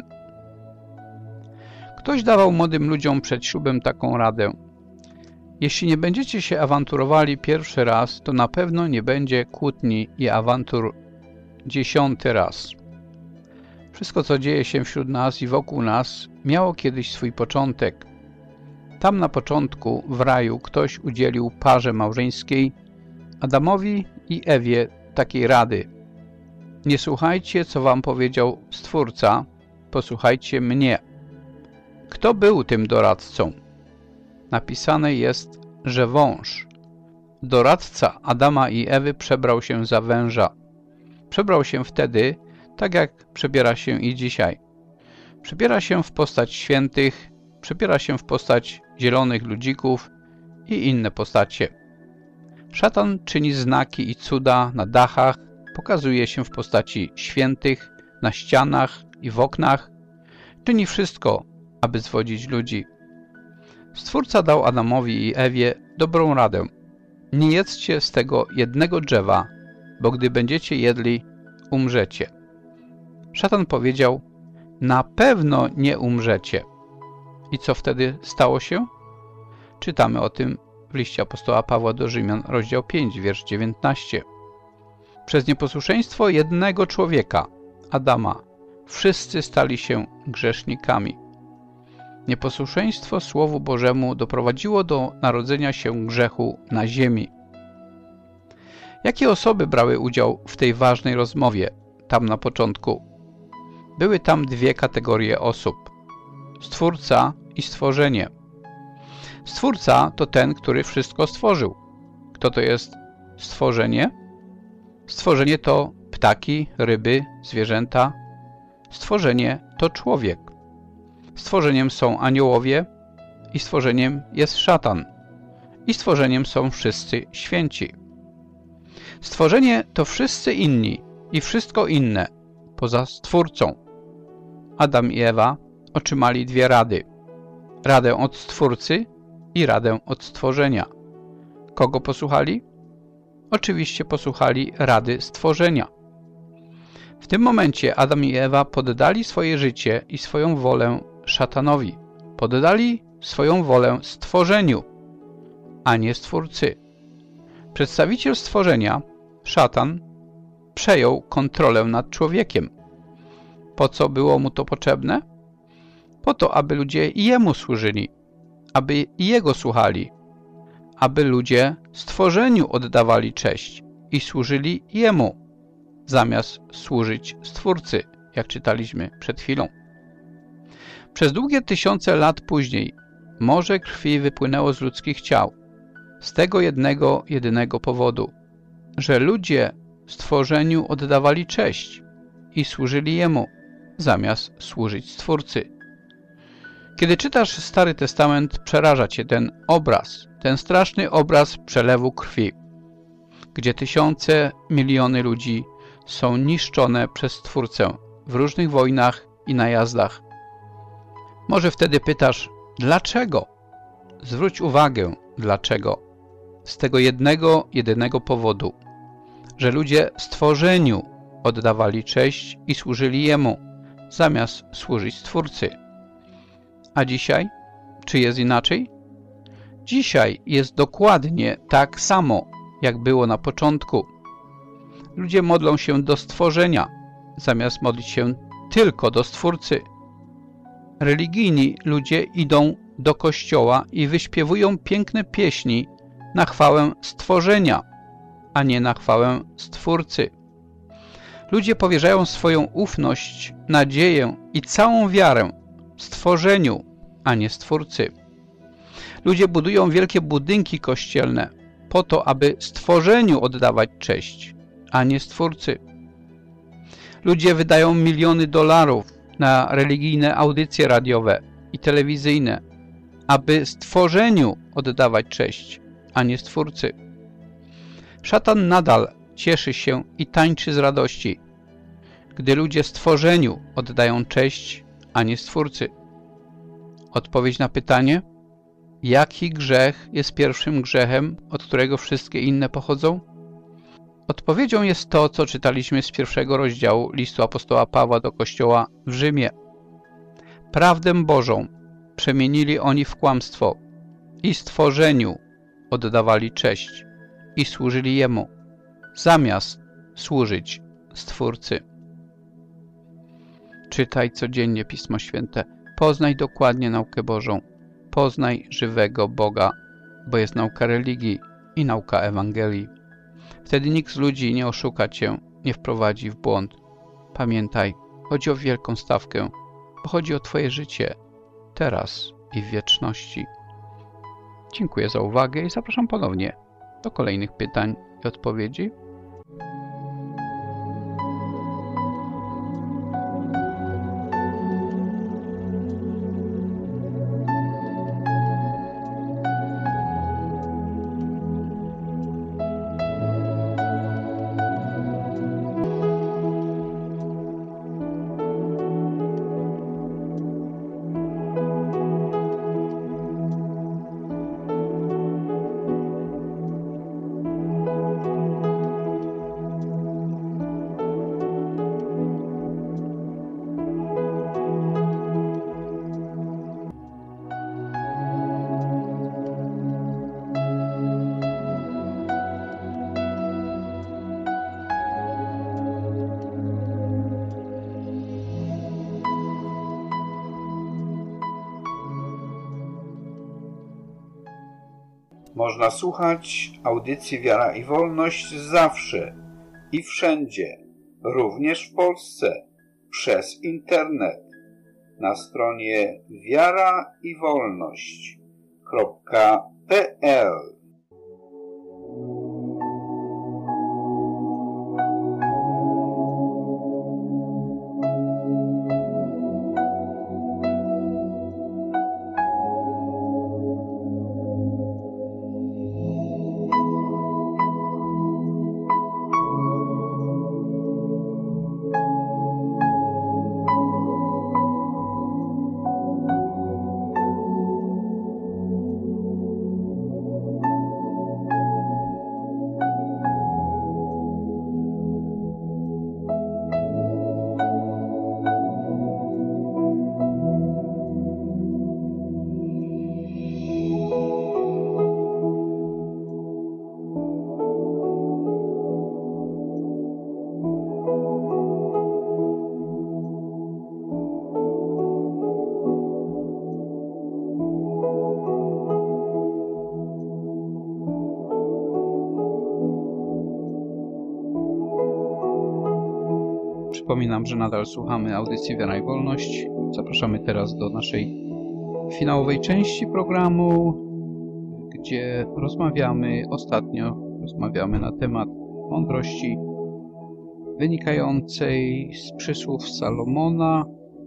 Ktoś dawał młodym ludziom przed ślubem taką radę: jeśli nie będziecie się awanturowali pierwszy raz, to na pewno nie będzie kłótni i awantur 10. raz. Wszystko, co dzieje się wśród nas i wokół nas, miało kiedyś swój początek. Tam na początku, w raju, ktoś udzielił parze małżeńskiej, Adamowi i Ewie, takiej rady: nie słuchajcie, co wam powiedział Stwórca, posłuchajcie mnie. Kto był tym doradcą? Napisane jest, że wąż, doradca Adama i Ewy, przebrał się za węża. Przebrał się wtedy, tak jak przebiera się i dzisiaj. Przebiera się w postać świętych, przebiera się w postać zielonych ludzików i inne postacie. Szatan czyni znaki i cuda na dachach, pokazuje się w postaci świętych, na ścianach i w oknach. Czyni wszystko, aby zwodzić ludzi. Stwórca dał Adamowi i Ewie dobrą radę: nie jedzcie z tego jednego drzewa, bo gdy będziecie jedli, umrzecie. Szatan powiedział: na pewno nie umrzecie. I co wtedy stało się? Czytamy o tym w liście apostoła Pawła do Rzymian, rozdział 5, wiersz 19. Przez nieposłuszeństwo jednego człowieka, Adama, wszyscy stali się grzesznikami. Nieposłuszeństwo Słowu Bożemu doprowadziło do narodzenia się grzechu na ziemi. Jakie osoby brały udział w tej ważnej rozmowie tam na początku? Były tam dwie kategorie osób: Stwórca i stworzenie. Stwórca to ten, który wszystko stworzył. Kto to jest stworzenie? Stworzenie to ptaki, ryby, zwierzęta. Stworzenie to człowiek. Stworzeniem są aniołowie i stworzeniem jest szatan. I stworzeniem są wszyscy święci. Stworzenie to wszyscy inni i wszystko inne poza Stwórcą. Adam i Ewa otrzymali dwie rady: radę od Stwórcy i radę od stworzenia. Kogo posłuchali? Oczywiście posłuchali rady stworzenia. W tym momencie Adam i Ewa poddali swoje życie i swoją wolę szatanowi. Poddali swoją wolę stworzeniu, a nie Stwórcy. Przedstawiciel stworzenia, szatan, przejął kontrolę nad człowiekiem. Po co było mu to potrzebne? Po to, aby ludzie jemu służyli, aby jego słuchali, aby ludzie stworzeniu oddawali cześć i służyli jemu, zamiast służyć Stwórcy, jak czytaliśmy przed chwilą. Przez długie tysiące lat później morze krwi wypłynęło z ludzkich ciał, z tego jedynego powodu, że ludzie stworzeniu oddawali cześć i służyli jemu, zamiast służyć Stwórcy. Kiedy czytasz Stary Testament, przeraża cię ten obraz, ten straszny obraz przelewu krwi, gdzie tysiące, miliony ludzi są niszczone przez Stwórcę w różnych wojnach i najazdach. Może wtedy pytasz, dlaczego? Zwróć uwagę, dlaczego. Z tego jedynego powodu, że ludzie stworzeniu oddawali cześć i służyli jemu, zamiast służyć Stwórcy. A dzisiaj? Czy jest inaczej? Dzisiaj jest dokładnie tak samo, jak było na początku. Ludzie modlą się do stworzenia, zamiast modlić się tylko do Stwórcy. Religijni ludzie idą do kościoła i wyśpiewują piękne pieśni na chwałę stworzenia, a nie na chwałę Stwórcy. Ludzie powierzają swoją ufność, nadzieję i całą wiarę stworzeniu, a nie Stwórcy. Ludzie budują wielkie budynki kościelne po to, aby stworzeniu oddawać cześć, a nie Stwórcy. Ludzie wydają miliony dolarów na religijne audycje radiowe i telewizyjne, aby stworzeniu oddawać cześć, a nie Stwórcy. Szatan nadal cieszy się i tańczy z radości, gdy ludzie stworzeniu oddają cześć, a nie Stwórcy. Odpowiedź na pytanie, jaki grzech jest pierwszym grzechem, od którego wszystkie inne pochodzą? Odpowiedzią jest to, co czytaliśmy z 1 rozdziału listu apostoła Pawła do Kościoła w Rzymie. Prawdę Bożą przemienili oni w kłamstwo i stworzeniu oddawali cześć i służyli Jemu, zamiast służyć Stwórcy. Czytaj codziennie Pismo Święte, poznaj dokładnie naukę Bożą, poznaj żywego Boga, bo jest nauka religii i nauka Ewangelii. Wtedy nikt z ludzi nie oszuka Cię, nie wprowadzi w błąd. Pamiętaj, chodzi o wielką stawkę, bo chodzi o Twoje życie, teraz i w wieczności. Dziękuję za uwagę i zapraszam ponownie do kolejnych pytań i odpowiedzi. Można słuchać audycji Wiara i Wolność zawsze i wszędzie, również w Polsce, przez internet na stronie wiaraiwolność.pl. Przypominam, że nadal słuchamy audycji Wiara i Wolność. Zapraszamy teraz do naszej finałowej części programu, gdzie rozmawiamy na temat mądrości wynikającej z przysłów Salomona,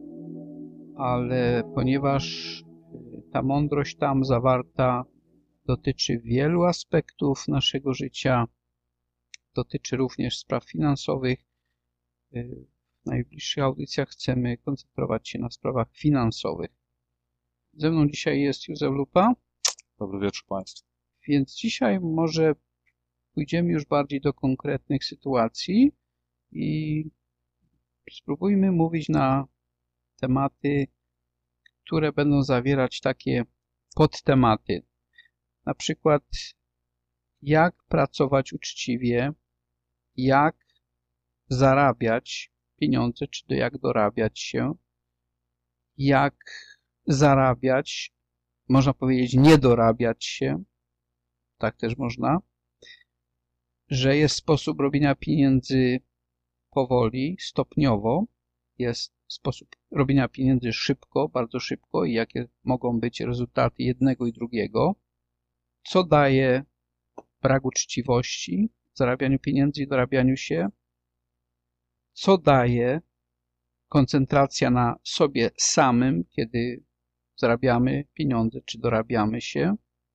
ale ponieważ ta mądrość tam zawarta dotyczy wielu aspektów naszego życia, dotyczy również spraw finansowych, w najbliższych audycjach chcemy koncentrować się na sprawach finansowych. Ze mną dzisiaj jest Józef Lupa. Dobry wieczór Państwu. Więc dzisiaj może pójdziemy już bardziej do konkretnych sytuacji i spróbujmy mówić na tematy, które będą zawierać takie podtematy. Na przykład jak pracować uczciwie, jak zarabiać pieniądze, czy jak dorabiać się, jak zarabiać, można powiedzieć nie dorabiać się, tak też można, że jest sposób robienia pieniędzy powoli, stopniowo, jest sposób robienia pieniędzy szybko, bardzo szybko i jakie mogą być rezultaty jednego i drugiego, co daje brak uczciwości w zarabianiu pieniędzy i dorabianiu się, co daje koncentracja na sobie samym, kiedy zarabiamy pieniądze czy dorabiamy się,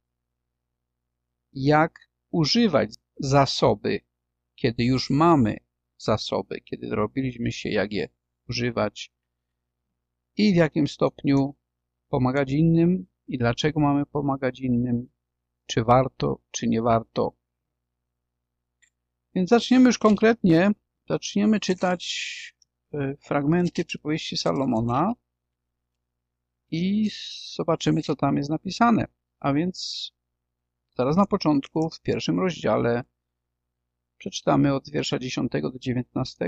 jak używać zasoby, kiedy już mamy zasoby, kiedy dorobiliśmy się, jak je używać i w jakim stopniu pomagać innym i dlaczego mamy pomagać innym, czy warto, czy nie warto. Więc zaczniemy już konkretnie, zaczniemy czytać fragmenty przypowieści Salomona i zobaczymy, co tam jest napisane. A więc zaraz na początku, w pierwszym rozdziale, przeczytamy od wiersza 10 do 19.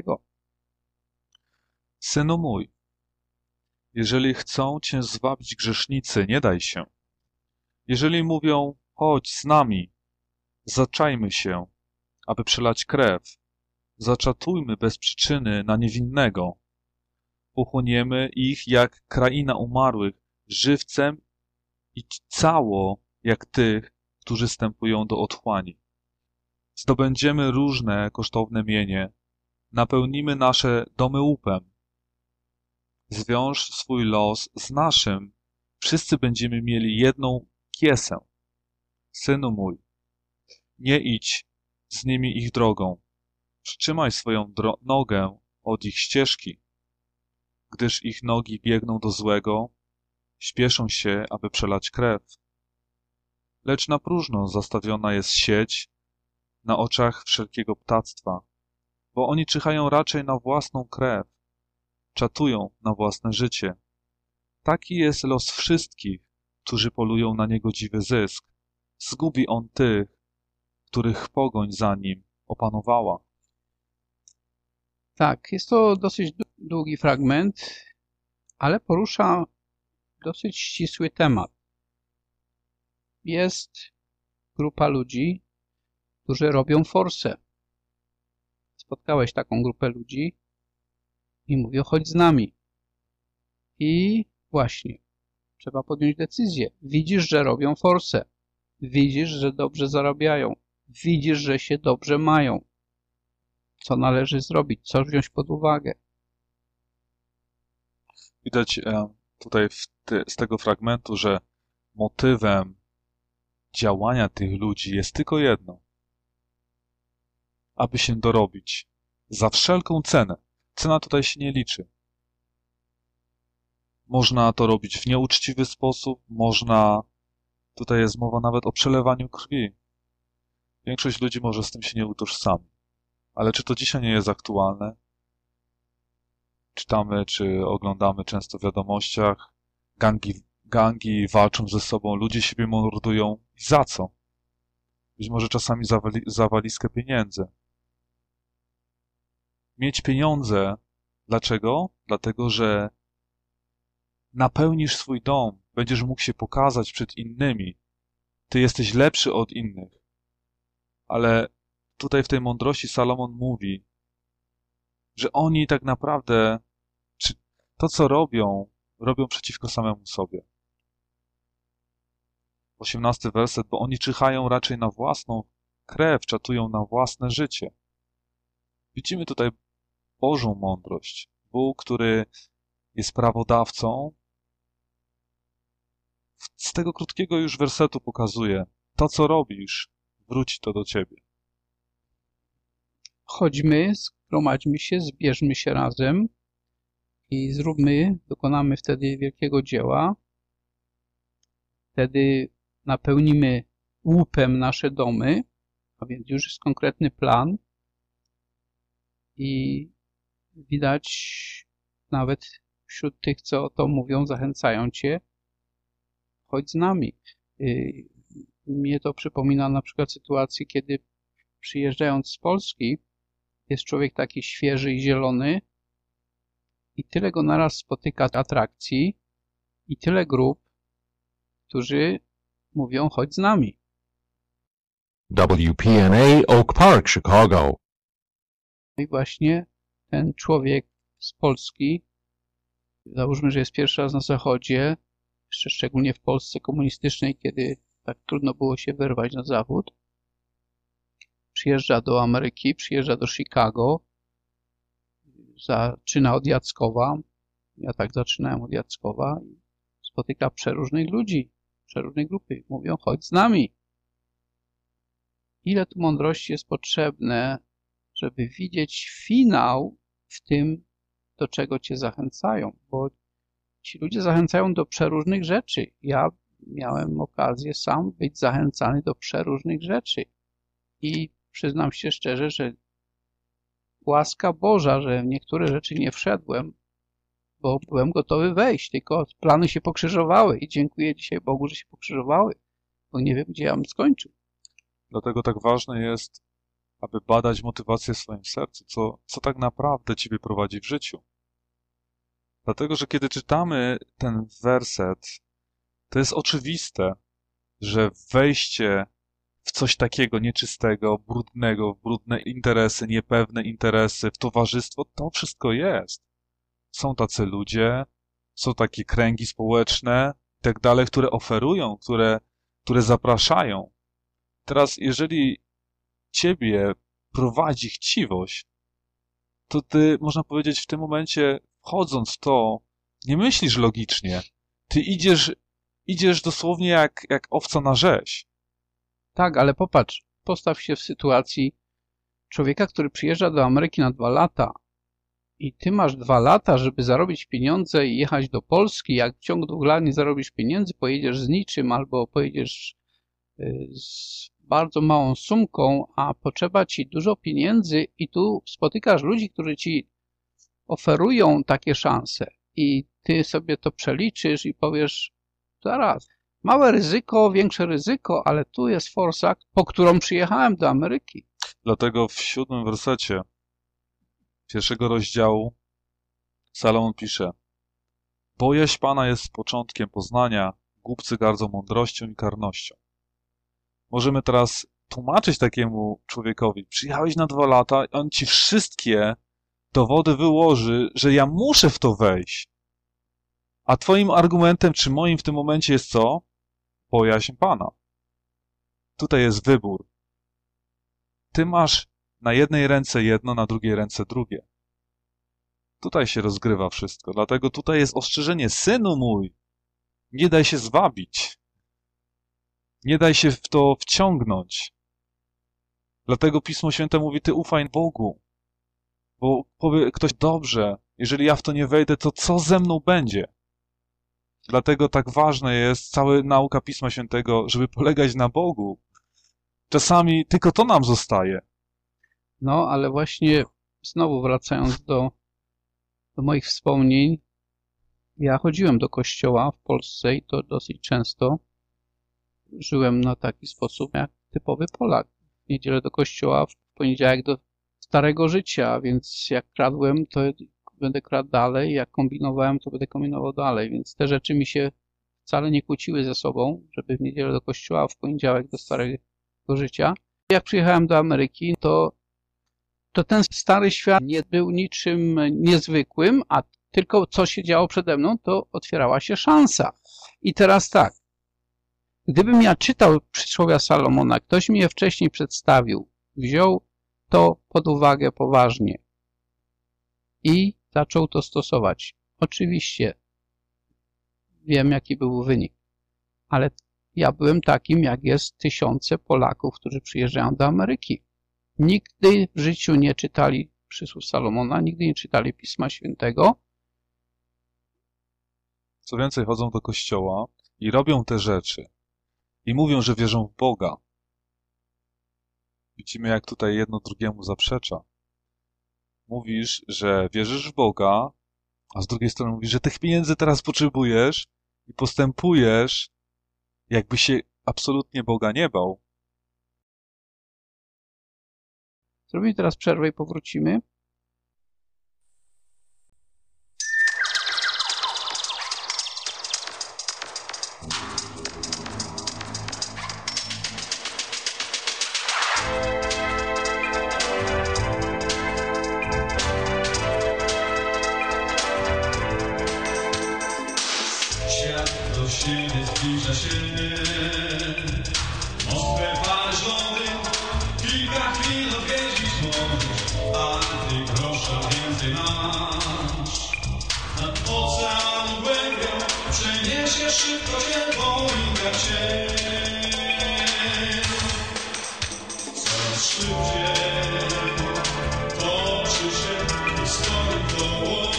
Synu mój, jeżeli chcą cię zwabić grzesznicy, nie daj się. Jeżeli mówią, chodź z nami, zaczajmy się, aby przelać krew, zaczatujmy bez przyczyny na niewinnego. Pochłoniemy ich jak kraina umarłych, żywcem i cało jak tych, którzy wstępują do otchłani. Zdobędziemy różne kosztowne mienie, napełnimy nasze domy łupem. Zwiąż swój los z naszym, wszyscy będziemy mieli jedną kiesę. Synu mój, nie idź z nimi ich drogą, wstrzymaj swoją nogę od ich ścieżki, gdyż ich nogi biegną do złego, śpieszą się, aby przelać krew. Lecz na próżno zastawiona jest sieć na oczach wszelkiego ptactwa, bo oni czyhają raczej na własną krew, czatują na własne życie. Taki jest los wszystkich, którzy polują na niegodziwy zysk. Zgubi on tych, których pogoń za nim opanowała. Tak, jest to dosyć długi fragment, ale porusza dosyć ścisły temat. Jest grupa ludzi, którzy robią forsę. Spotkałeś taką grupę ludzi i mówią, chodź z nami. I właśnie, trzeba podjąć decyzję. Widzisz, że robią forsę. Widzisz, że dobrze zarabiają. Widzisz, że się dobrze mają. Co należy zrobić? Co wziąć pod uwagę? Widać tutaj z tego fragmentu, że motywem działania tych ludzi jest tylko jedno. Aby się dorobić. Za wszelką cenę. Cena tutaj się nie liczy. Można to robić w nieuczciwy sposób, tutaj jest mowa nawet o przelewaniu krwi. Większość ludzi może z tym się nie utożsami. Ale czy to dzisiaj nie jest aktualne? Czytamy, czy oglądamy często w wiadomościach, gangi walczą ze sobą, ludzie siebie mordują. I za co? Być może czasami za walizkę pieniędzy. Mieć pieniądze. Dlaczego? Dlatego, że napełnisz swój dom, będziesz mógł się pokazać przed innymi. Ty jesteś lepszy od innych. Ale tutaj w tej mądrości Salomon mówi, że oni tak naprawdę to, co robią przeciwko samemu sobie. 18 werset, bo oni czyhają raczej na własną krew, czatują na własne życie. Widzimy tutaj Bożą mądrość. Bóg, który jest prawodawcą, z tego krótkiego już wersetu pokazuje, to, co robisz, wróci to do ciebie. Chodźmy, zgromadźmy się, zbierzmy się razem i dokonamy wtedy wielkiego dzieła. Wtedy napełnimy łupem nasze domy, a więc już jest konkretny plan i widać nawet wśród tych, co to mówią, zachęcają cię, chodź z nami. Mnie to przypomina na przykład sytuację, kiedy przyjeżdżając z Polski, jest człowiek taki świeży i zielony i tyle go naraz spotyka atrakcji i tyle grup, którzy mówią, chodź z nami. WPNA Oak Park, Chicago. I właśnie ten człowiek z Polski, załóżmy, że jest pierwszy raz na Zachodzie, jeszcze szczególnie w Polsce komunistycznej, kiedy tak trudno było się wyrwać na Zachód, przyjeżdża do Ameryki, przyjeżdża do Chicago, zaczyna od Jackowa, ja tak zaczynałem od Jackowa, i spotyka przeróżnych ludzi, przeróżne grupy, mówią, chodź z nami. Ile tu mądrości jest potrzebne, żeby widzieć finał w tym, do czego cię zachęcają, bo ci ludzie zachęcają do przeróżnych rzeczy. Ja miałem okazję sam być zachęcany do przeróżnych rzeczy i przyznam się szczerze, że łaska Boża, że w niektóre rzeczy nie wszedłem, bo byłem gotowy wejść, tylko plany się pokrzyżowały i dziękuję dzisiaj Bogu, że się pokrzyżowały, bo nie wiem, gdzie ja bym skończył. Dlatego tak ważne jest, aby badać motywację w swoim sercu, co tak naprawdę ciebie prowadzi w życiu. Dlatego, że kiedy czytamy ten werset, to jest oczywiste, że wejście w coś takiego nieczystego, brudnego, w brudne interesy, niepewne interesy, w towarzystwo, to wszystko jest. Są tacy ludzie, są takie kręgi społeczne i tak dalej, które oferują, które zapraszają. Teraz, jeżeli ciebie prowadzi chciwość, to ty, można powiedzieć, w tym momencie, wchodząc w to, nie myślisz logicznie. Ty idziesz dosłownie jak owca na rzeź. Tak, ale popatrz, postaw się w sytuacji człowieka, który przyjeżdża do Ameryki na 2 lata i ty masz 2 lata, żeby zarobić pieniądze i jechać do Polski. Jak w ciągu 2 lat nie zarobisz pieniędzy, pojedziesz z niczym albo pojedziesz z bardzo małą sumką, a potrzeba ci dużo pieniędzy i tu spotykasz ludzi, którzy ci oferują takie szanse i ty sobie to przeliczysz i powiesz, zaraz, małe ryzyko, większe ryzyko, ale tu jest forsa, po którą przyjechałem do Ameryki. Dlatego w 7 wersecie 1 rozdziału Salomon pisze: Bojaźń Pana jest początkiem poznania, głupcy gardzą mądrością i karnością. Możemy teraz tłumaczyć takiemu człowiekowi, przyjechałeś na 2 lata i on ci wszystkie dowody wyłoży, że ja muszę w to wejść. A twoim argumentem, czy moim w tym momencie jest co? Bojaźń Pana. Tutaj jest wybór. Ty masz na jednej ręce jedno, na drugiej ręce drugie. Tutaj się rozgrywa wszystko. Dlatego tutaj jest ostrzeżenie. Synu mój, nie daj się zwabić. Nie daj się w to wciągnąć. Dlatego Pismo Święte mówi, ty ufaj Bogu. Bo powie ktoś, dobrze, jeżeli ja w to nie wejdę, to co ze mną będzie? Dlatego tak ważne jest cała nauka Pisma Świętego, żeby polegać na Bogu. Czasami tylko to nam zostaje. No, ale właśnie znowu wracając do moich wspomnień, ja chodziłem do kościoła w Polsce i to dosyć często. Żyłem na taki sposób jak typowy Polak. W niedzielę do kościoła, w poniedziałek do starego życia, więc jak kradłem, to będę kradł dalej, jak kombinowałem, to będę kombinował dalej, więc te rzeczy mi się wcale nie kłóciły ze sobą, żeby w niedzielę do kościoła, a w poniedziałek do starego życia. Jak przyjechałem do Ameryki, to ten stary świat nie był niczym niezwykłym, a tylko co się działo przede mną, to otwierała się szansa. I teraz tak, gdybym ja czytał przysłowia Salomona, ktoś mi je wcześniej przedstawił, wziął to pod uwagę poważnie i zaczął to stosować. Oczywiście wiem, jaki był wynik, ale ja byłem takim, jak jest tysiące Polaków, którzy przyjeżdżają do Ameryki. Nigdy w życiu nie czytali przysłów Salomona, nigdy nie czytali Pisma Świętego. Co więcej, chodzą do kościoła i robią te rzeczy. I mówią, że wierzą w Boga. Widzimy, jak tutaj jedno drugiemu zaprzecza. Mówisz, że wierzysz w Boga, A z drugiej strony mówi, że tych pieniędzy teraz potrzebujesz i postępujesz, jakby się absolutnie Boga nie bał. Zrobimy teraz przerwę i powrócimy. Świat do siebie zbliża się. Moskwę Paryżowy kilka chwil odwiedzić możesz, a ty grosza więcej masz. Nad ocean głębią przeniesie szybko się po internecie. Coraz szybciej toczy się historii koło.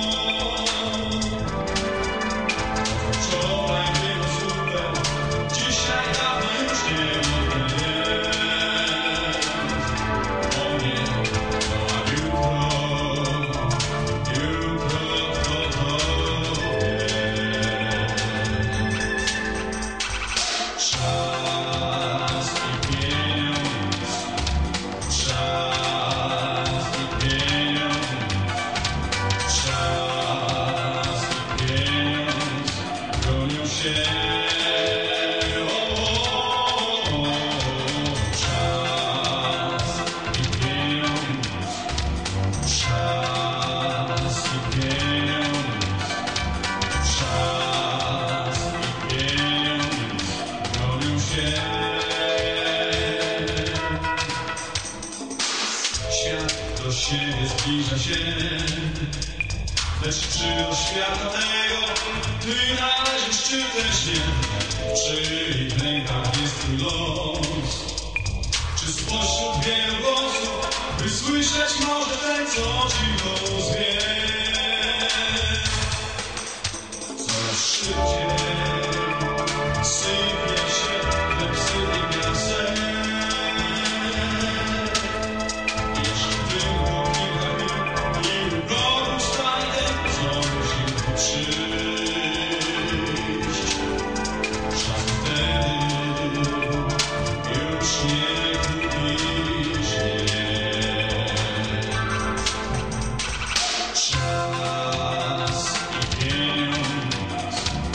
Wczoraj było super, dzisiaj dawno już nie modne jest. O nie, to a jutro kto to wie. Czas i pieniądz, czas i pieniądz, czas i pieniądz gonią się. Czas i pieniądz, czas i pieniądz, czas i pieniądz gonią się. Świat do siebie zbliża się, lecz czy do świata tego ty należysz, czy też nie? W czyich rękach jest twój los? Czy spośród wielu głosów wysłyszeć może ten, co cicho zwie? Coraz szybciej sypie się chleb sypie miastem. Jeszcze tylko kilka chwil i ugodą stajdę, co musi tu przyjść. Czas wtedy już nie kupisz, nie. Czas i pieniądz,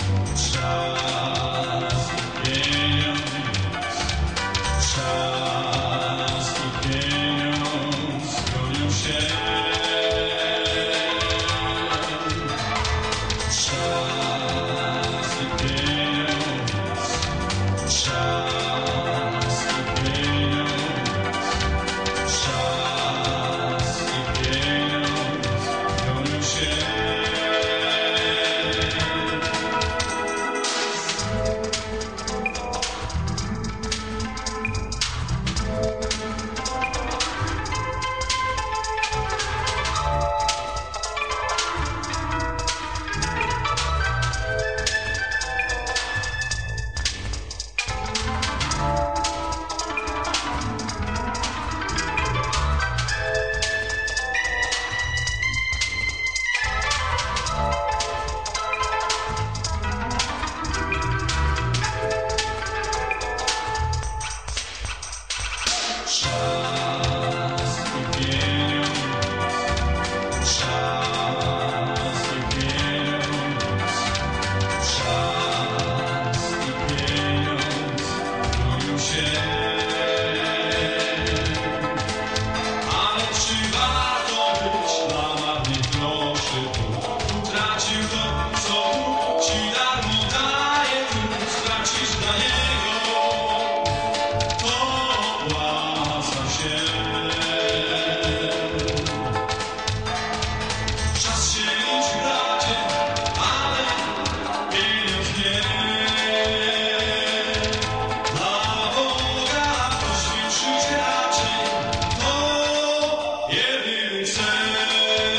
czas i pieniądz, czas i pieniądz gonią się. Czas i pieniądz, czas i pieniądz, czas i pieniądz gonią się. Czas i pieniądz, czas i pieniądz, czas i pieniądz gonią się. Ale czy warto być na marnych groszy tu? Utracił to, co Bóg ci darmo daje, tu stracisz dla niego. Opłaca się. Czas się liczy, bracie, ale pieniądz nie. Dla Boga poświęcić raczej to jedyny cel.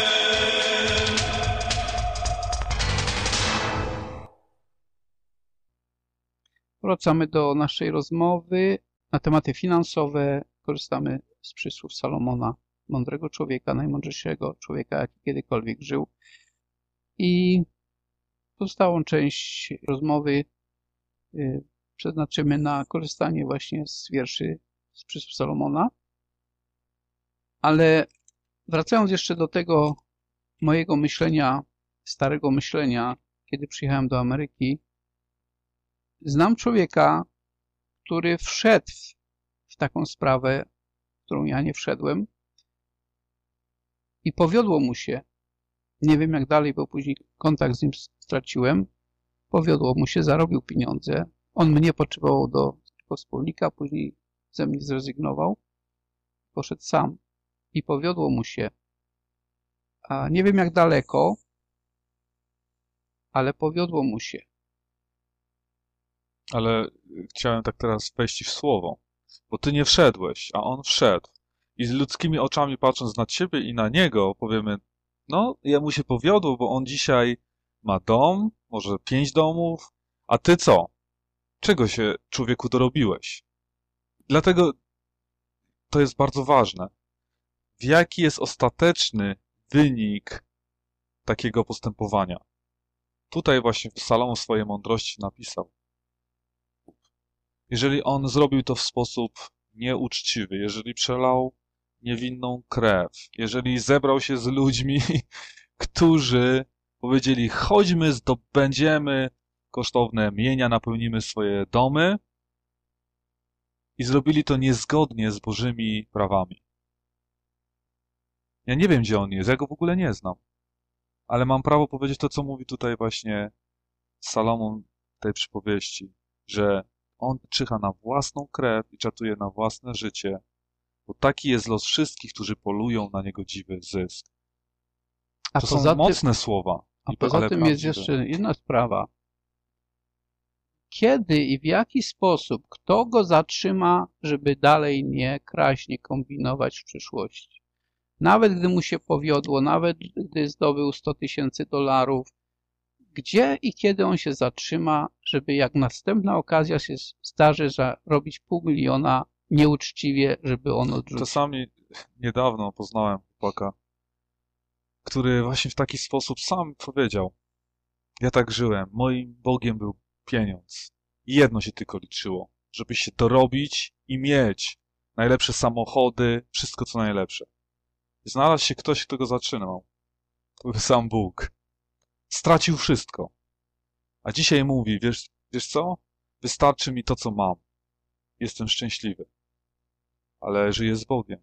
Wracamy do naszej rozmowy na tematy finansowe. Korzystamy z przysłów Salomona, mądrego człowieka, najmądrzejszego człowieka, jaki kiedykolwiek żył. I pozostałą część rozmowy przeznaczymy na korzystanie właśnie z wierszy z przysłów Salomona. Ale wracając jeszcze do tego mojego myślenia, starego myślenia, kiedy przyjechałem do Ameryki, znam człowieka, który wszedł w taką sprawę, w którą ja nie wszedłem i powiodło mu się. Nie wiem jak dalej, bo później kontakt z nim straciłem. Powiodło mu się, zarobił pieniądze. On mnie potrzebował do wspólnika, później ze mnie zrezygnował. Poszedł sam i powiodło mu się. A nie wiem jak daleko, ale powiodło mu się. Ale chciałem tak teraz wejść w słowo, bo ty nie wszedłeś, a on wszedł. I z ludzkimi oczami patrząc na ciebie i na niego, powiemy, no, jemu się powiodło, bo on dzisiaj ma dom, może 5 domów, a ty co? Czego się, człowieku, dorobiłeś? Dlatego to jest bardzo ważne. Jaki jest ostateczny wynik takiego postępowania? Tutaj właśnie Salomon w swojej mądrości napisał. Jeżeli on zrobił to w sposób nieuczciwy, jeżeli przelał niewinną krew, jeżeli zebrał się z ludźmi, którzy powiedzieli, chodźmy, zdobędziemy kosztowne mienia, napełnimy swoje domy i zrobili to niezgodnie z Bożymi prawami. Ja nie wiem, gdzie on jest, ja go w ogóle nie znam, ale mam prawo powiedzieć to, co mówi tutaj właśnie Salomon w tej przypowieści, że on czyha na własną krew i czatuje na własne życie, bo taki jest los wszystkich, którzy polują na niegodziwy zysk. To są mocne słowa. A poza tym jest jeszcze jedna sprawa. Kiedy i w jaki sposób, kto go zatrzyma, żeby dalej nie kraść, nie kombinować w przyszłości? Nawet gdy mu się powiodło, nawet gdy zdobył $100,000, gdzie i kiedy on się zatrzyma, żeby jak następna okazja się zdarzy, zarobić $500,000 nieuczciwie, żeby on odrzucił. Czasami niedawno poznałem chłopaka, który właśnie w taki sposób sam powiedział: ja tak żyłem, moim Bogiem był pieniądz. I jedno się tylko liczyło, żeby się dorobić i mieć najlepsze samochody, wszystko co najlepsze. I znalazł się ktoś, kto go zatrzymał. To był sam Bóg. Stracił wszystko. A dzisiaj mówi, wiesz co? Wystarczy mi to, co mam. Jestem szczęśliwy. Ale żyję z Bogiem.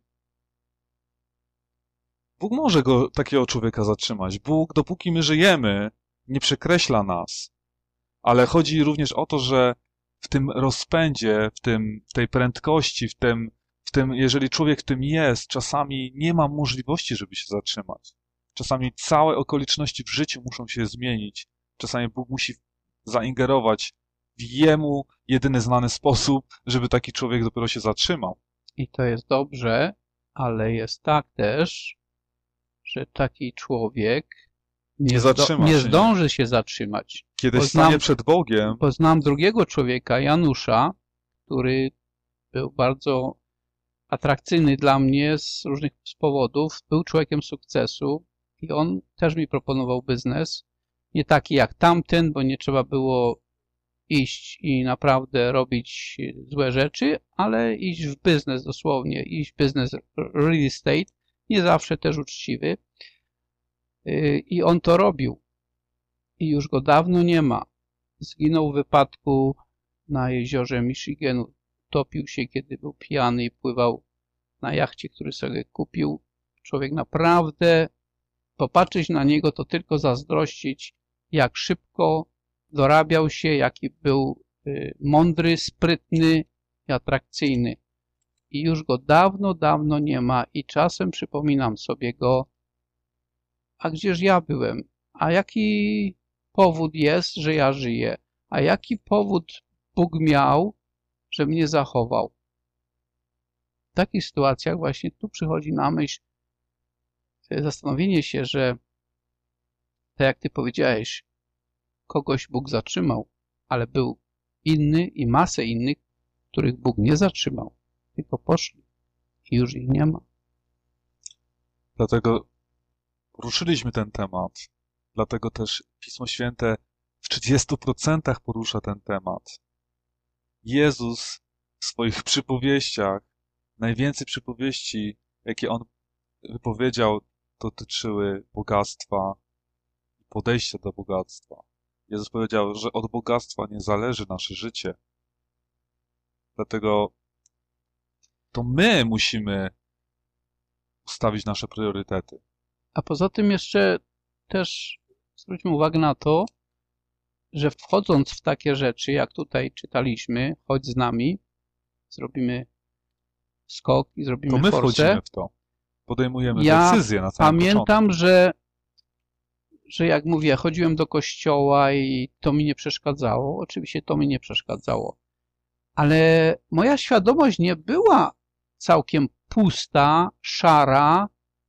Bóg może takiego człowieka zatrzymać. Bóg, dopóki my żyjemy, nie przekreśla nas. Ale chodzi również o to, że w tym rozpędzie, w tej prędkości, w tym, jeżeli człowiek w tym jest, czasami nie ma możliwości, żeby się zatrzymać. Czasami całe okoliczności w życiu muszą się zmienić. Czasami Bóg musi zaingerować w jemu jedyny znany sposób, żeby taki człowiek dopiero się zatrzymał. I to jest dobrze, ale jest tak też, że taki człowiek nie zdąży się zatrzymać. Kiedy stanie przed Bogiem. Poznałem drugiego człowieka, Janusza, który był bardzo atrakcyjny dla mnie z różnych powodów. Był człowiekiem sukcesu i on też mi proponował biznes. Nie taki jak tamten, bo nie trzeba było iść i naprawdę robić złe rzeczy, ale iść w biznes dosłownie, iść w biznes real estate, nie zawsze też uczciwy. I on to robił. I już go dawno nie ma. Zginął w wypadku na jeziorze Michiganu. Topił się, kiedy był pijany i pływał na jachcie, który sobie kupił. Człowiek naprawdę, popatrzeć na niego, to tylko zazdrościć, jak szybko dorabiał się, jaki był mądry, sprytny i atrakcyjny. I już go dawno, dawno nie ma i czasem przypominam sobie go, a gdzież ja byłem? A jaki powód jest, że ja żyję? A jaki powód Bóg miał, że mnie zachował? W takich sytuacjach właśnie tu przychodzi na myśl zastanowienie się, że tak jak ty powiedziałeś, kogoś Bóg zatrzymał, ale był inny i masę innych, których Bóg nie zatrzymał, tylko poszli i już ich nie ma. Dlatego ruszyliśmy ten temat, Dlatego też Pismo Święte w 30% porusza ten temat. Jezus w swoich przypowieściach, najwięcej przypowieści, jakie On wypowiedział, dotyczyły bogactwa i podejścia do bogactwa. Jezus powiedział, że od bogactwa nie zależy nasze życie. Dlatego to my musimy ustawić nasze priorytety. A poza tym jeszcze też zwróćmy uwagę na to, że wchodząc w takie rzeczy, jak tutaj czytaliśmy, chodź z nami, zrobimy skok i zrobimy to my forsę. wchodzimy w to. Podejmujemy decyzję na samym pamiętam, początku. że jak mówię, chodziłem do kościoła i to mi nie przeszkadzało. Oczywiście to mi nie przeszkadzało. Ale moja świadomość nie była całkiem pusta, szara.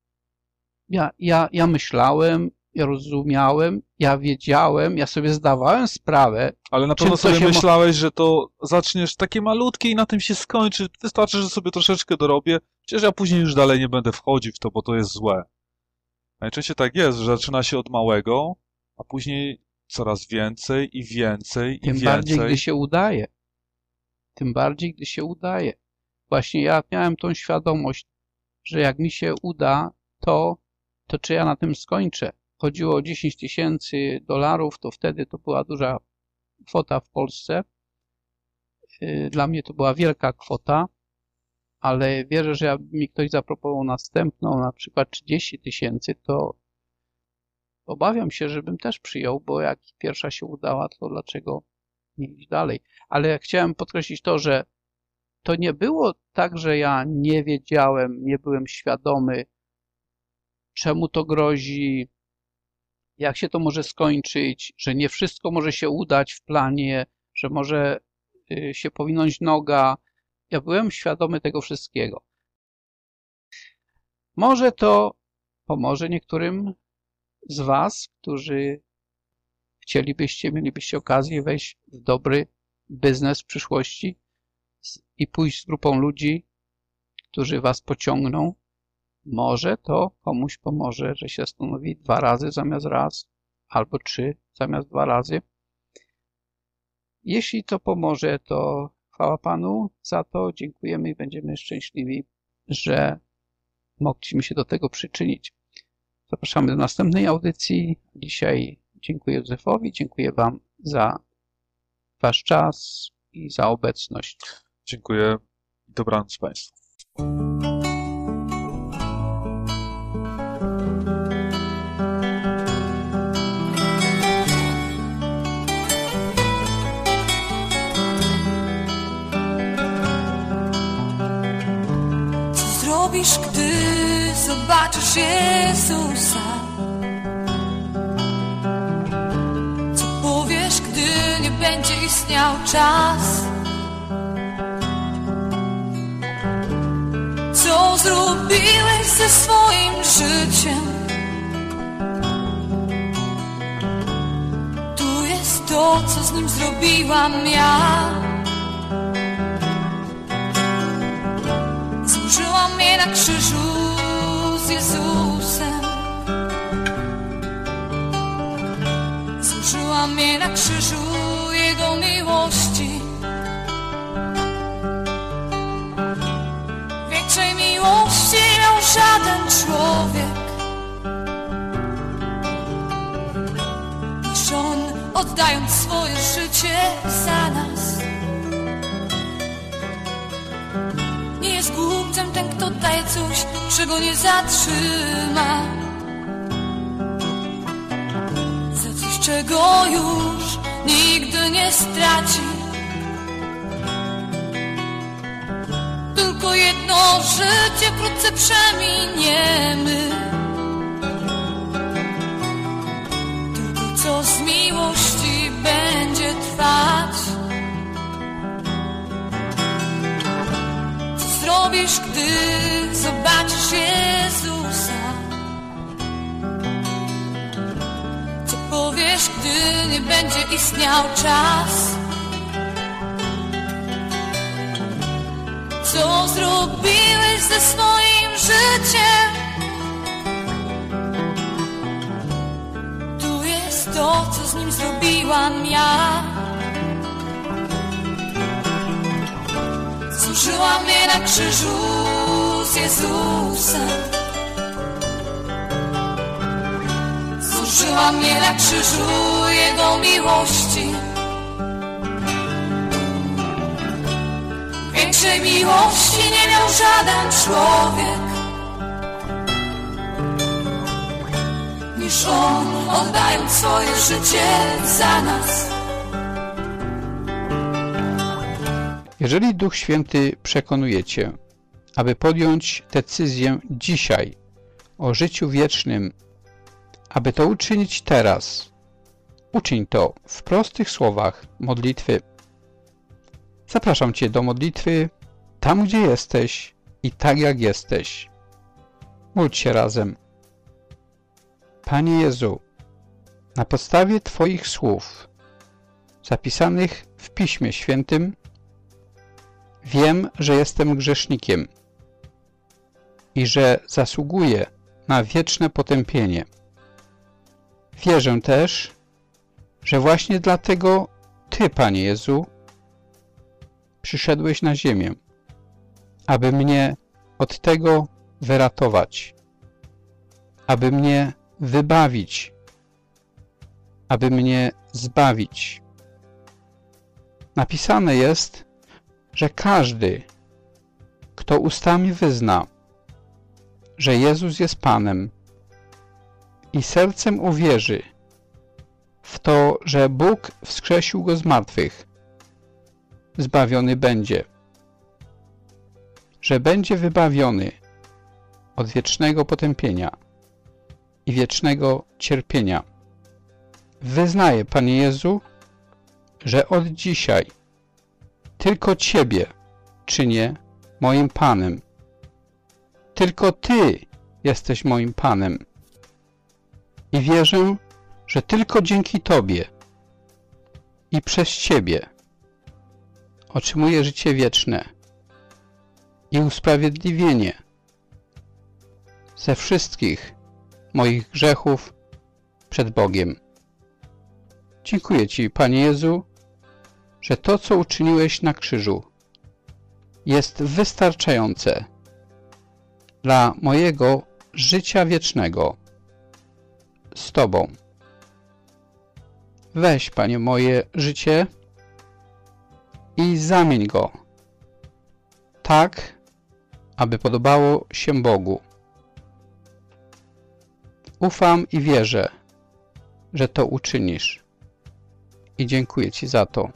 Ja myślałem, ja rozumiałem, ja wiedziałem, ja sobie zdawałem sprawę. Ale na pewno sobie myślałeś, że to zaczniesz takie malutkie i na tym się skończy. Wystarczy, że sobie troszeczkę dorobię. Przecież ja później już dalej nie będę wchodził w to, bo to jest złe. Najczęściej tak jest, że zaczyna się od małego, a później coraz więcej i więcej i Tym więcej. bardziej, gdy się udaje. Tym bardziej, gdy się udaje. Właśnie ja miałem tą świadomość, że jak mi się uda, to czy ja na tym skończę. Chodziło o $10,000, to wtedy to była duża kwota w Polsce. Dla mnie to była wielka kwota, ale wierzę, że jakby mi ktoś zaproponował następną, na przykład 30,000, to obawiam się, żebym też przyjął, bo jak pierwsza się udała, to dlaczego nie iść dalej. Ale chciałem podkreślić to, że to nie było tak, że ja nie wiedziałem, nie byłem świadomy, czemu to grozi, jak się to może skończyć, że nie wszystko może się udać w planie, że może się powinąć noga. Ja byłem świadomy tego wszystkiego. Może to pomoże niektórym z Was, którzy mielibyście okazję wejść w dobry biznes w przyszłości i pójść z grupą ludzi, którzy Was pociągną. Może to komuś pomoże, że się stanowi 2 razy zamiast raz, albo 3 zamiast 2 razy. Jeśli to pomoże, to chwała Panu za to. Dziękujemy i będziemy szczęśliwi, że mogliśmy się do tego przyczynić. Zapraszamy do następnej audycji. Dzisiaj dziękuję Józefowi, dziękuję Wam za Wasz czas i za obecność. Dziękuję i dobranoc Państwu. Zrobisz, gdy zobaczysz Jezusa? Co powiesz, gdy nie będzie istniał czas? Co zrobiłeś ze swoim życiem? Tu jest to, co z nim zrobiłam ja. Złożyłam je na krzyżu z Jezusem. Złożyłam je na krzyżu Jego miłości. Większej miłości miał żaden człowiek niż On, oddając swoje życie za nas. Nie jest głupcem ten, kto daje coś, czego nie zatrzyma, za coś, czego już nigdy nie straci. Tylko jedno życie wkrótce przeminiemy, tylko co z miłości będzie trwać. Zrobisz, gdy zobaczysz Jezusa? Co powiesz, gdy nie będzie istniał czas? Co zrobiłeś ze swoim życiem? Tu to, co z nim zrobiłam ja. Zużyłam mnie na krzyżu z Jezusem. Zużyłam mnie na krzyżu Jego miłości. Większej miłości nie miał żaden człowiek niż On, oddając swoje życie za nas. Jeżeli Duch Święty przekonuje Cię, aby podjąć decyzję dzisiaj o życiu wiecznym, aby to uczynić teraz, uczyń to w prostych słowach modlitwy. Zapraszam Cię do modlitwy tam, gdzie jesteś i tak, jak jesteś. Módl się razem. Panie Jezu, na podstawie Twoich słów zapisanych w Piśmie Świętym wiem, że jestem grzesznikiem i że zasługuję na wieczne potępienie. Wierzę też, że właśnie dlatego Ty, Panie Jezu, przyszedłeś na ziemię, aby mnie od tego wyratować, aby mnie wybawić, aby mnie zbawić. Napisane jest, że każdy, kto ustami wyzna, że Jezus jest Panem i sercem uwierzy w to, że Bóg wskrzesił Go z martwych, zbawiony będzie, że będzie wybawiony od wiecznego potępienia i wiecznego cierpienia. Wyznaję, Panie Jezu, że od dzisiaj tylko Ciebie czynię moim Panem. Tylko Ty jesteś moim Panem. I wierzę, że tylko dzięki Tobie i przez Ciebie otrzymuję życie wieczne i usprawiedliwienie ze wszystkich moich grzechów przed Bogiem. Dziękuję Ci, Panie Jezu, że to, co uczyniłeś na krzyżu, jest wystarczające dla mojego życia wiecznego z Tobą. Weź, Panie, moje życie i zamień go tak, aby podobało się Bogu. Ufam i wierzę, że to uczynisz i dziękuję Ci za to.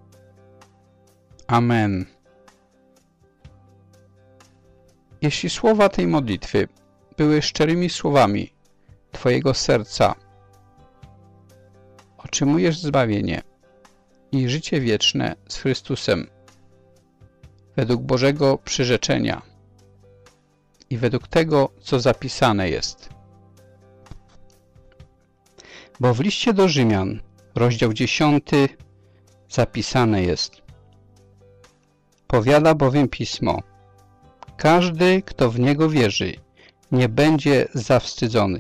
Amen. Jeśli słowa tej modlitwy były szczerymi słowami Twojego serca, otrzymujesz zbawienie i życie wieczne z Chrystusem według Bożego przyrzeczenia i według tego, co zapisane jest. Bo w liście do Rzymian, rozdział 10, zapisane jest: powiada bowiem Pismo: każdy, kto w Niego wierzy, nie będzie zawstydzony.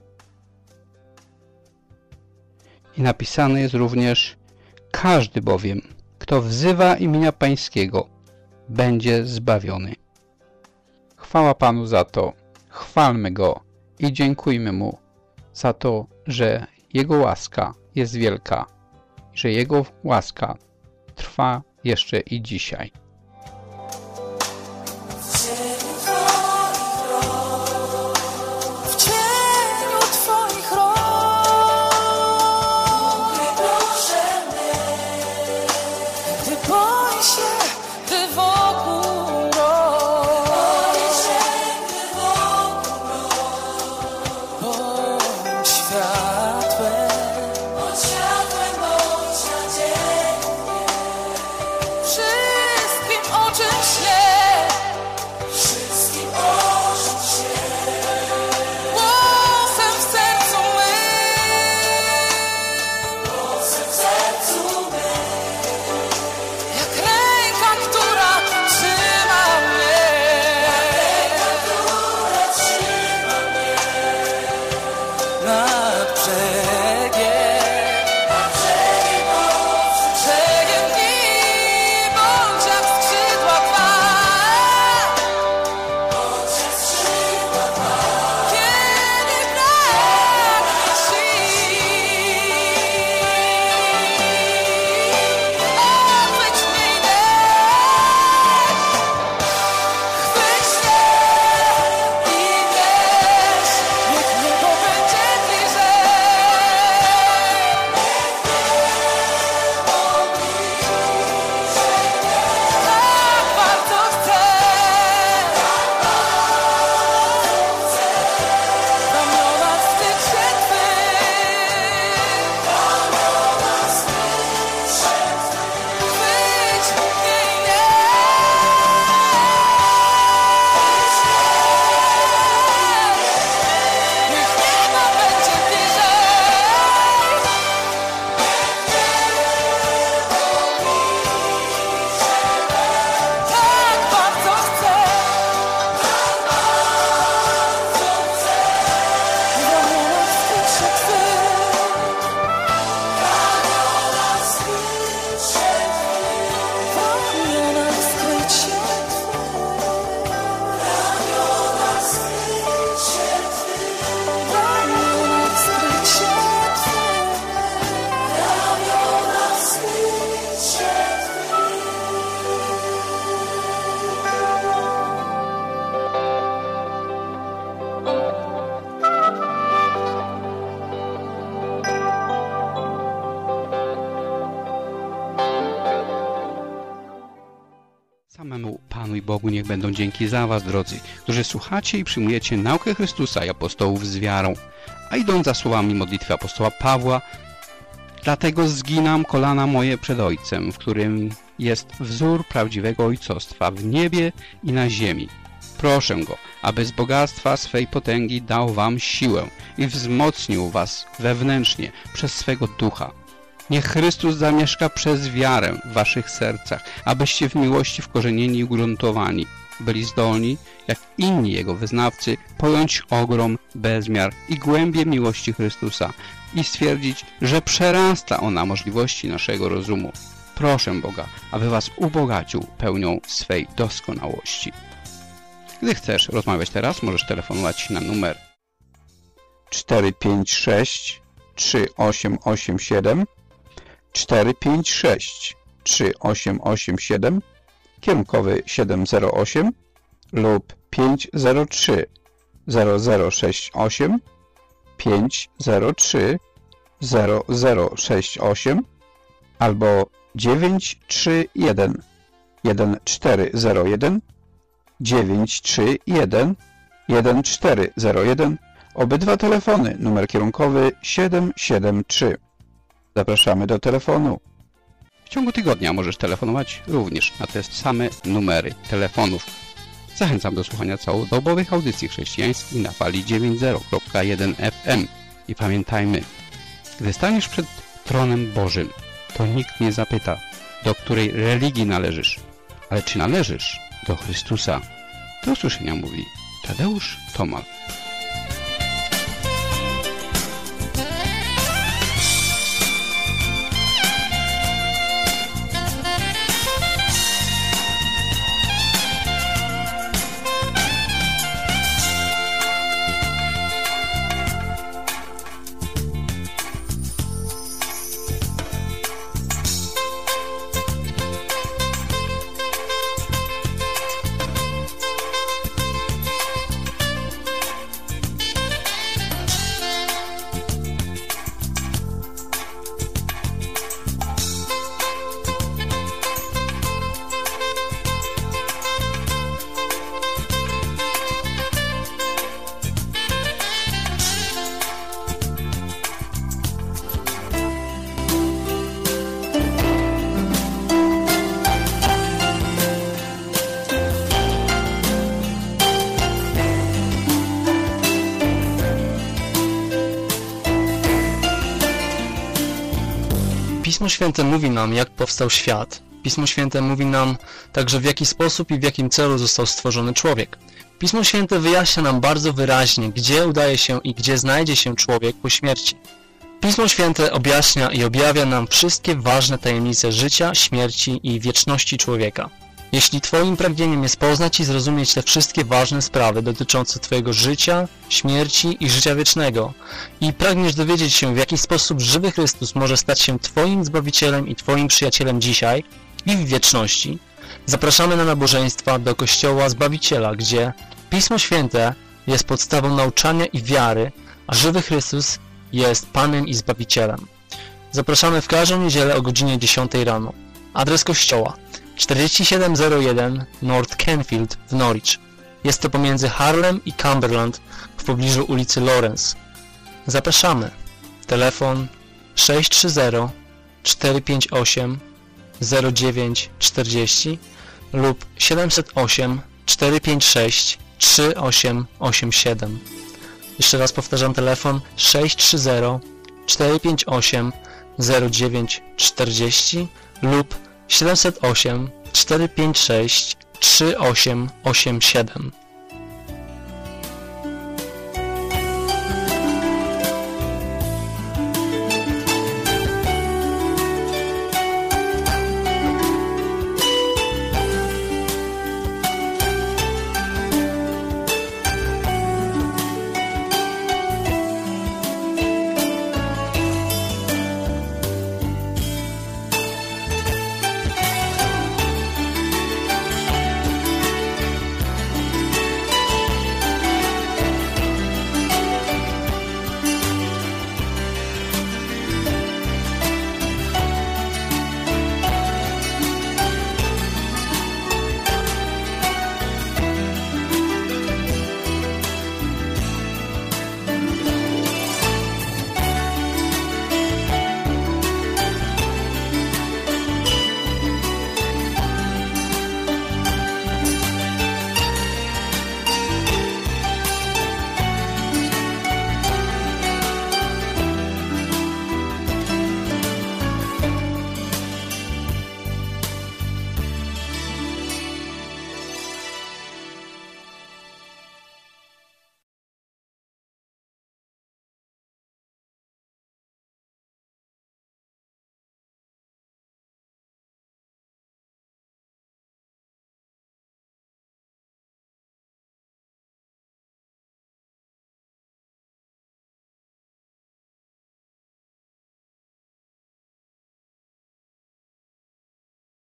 I napisane jest również: każdy bowiem, kto wzywa imienia Pańskiego, będzie zbawiony. Chwała Panu za to, chwalmy Go i dziękujmy Mu za to, że Jego łaska jest wielka, że Jego łaska trwa jeszcze i dzisiaj. Wszystko Bogu niech będą dzięki za was, drodzy, którzy słuchacie i przyjmujecie naukę Chrystusa i apostołów z wiarą. A idąc za słowami modlitwy apostoła Pawła, dlatego zginam kolana moje przed Ojcem, w którym jest wzór prawdziwego ojcostwa w niebie i na ziemi. Proszę Go, aby z bogactwa swej potęgi dał wam siłę i wzmocnił was wewnętrznie przez swego ducha. Niech Chrystus zamieszka przez wiarę w waszych sercach, abyście w miłości wkorzenieni i ugruntowani byli zdolni, jak inni Jego wyznawcy, pojąć ogrom, bezmiar i głębię miłości Chrystusa i stwierdzić, że przerasta ona możliwości naszego rozumu. Proszę Boga, aby was ubogacił pełnią swej doskonałości. Gdy chcesz rozmawiać teraz, możesz telefonować na numer 456 3887 456 3887, kierunkowy 708 lub 503 0068 503 0068 albo 931 1401 931 1401. Obydwa telefony, numer kierunkowy 773. Zapraszamy do telefonu. W ciągu tygodnia możesz telefonować również na te same numery telefonów. Zachęcam do słuchania całodobowych audycji chrześcijańskich na fali 90.1 FM. I pamiętajmy, gdy staniesz przed tronem Bożym, to nikt nie zapyta, do której religii należysz, ale czy należysz do Chrystusa. Do usłyszenia mówi Tadeusz Tomal. Pismo Święte mówi nam, jak powstał świat. Pismo Święte mówi nam także, w jaki sposób i w jakim celu został stworzony człowiek. Pismo Święte wyjaśnia nam bardzo wyraźnie, gdzie udaje się i gdzie znajdzie się człowiek po śmierci. Pismo Święte objaśnia i objawia nam wszystkie ważne tajemnice życia, śmierci i wieczności człowieka. Jeśli Twoim pragnieniem jest poznać i zrozumieć te wszystkie ważne sprawy dotyczące Twojego życia, śmierci i życia wiecznego i pragniesz dowiedzieć się, w jaki sposób żywy Chrystus może stać się Twoim Zbawicielem i Twoim przyjacielem dzisiaj i w wieczności, zapraszamy na nabożeństwa do Kościoła Zbawiciela, gdzie Pismo Święte jest podstawą nauczania i wiary, a żywy Chrystus jest Panem i Zbawicielem. Zapraszamy w każdą niedzielę o godzinie 10 rano. Adres kościoła 4701 North Canfield w Norwich. Jest to pomiędzy Harlem i Cumberland w pobliżu ulicy Lawrence. Zapraszamy. Telefon 630 458 0940 lub 708 456 3887. Jeszcze raz powtarzam, telefon 630 458 0940 lub 708 456 3887.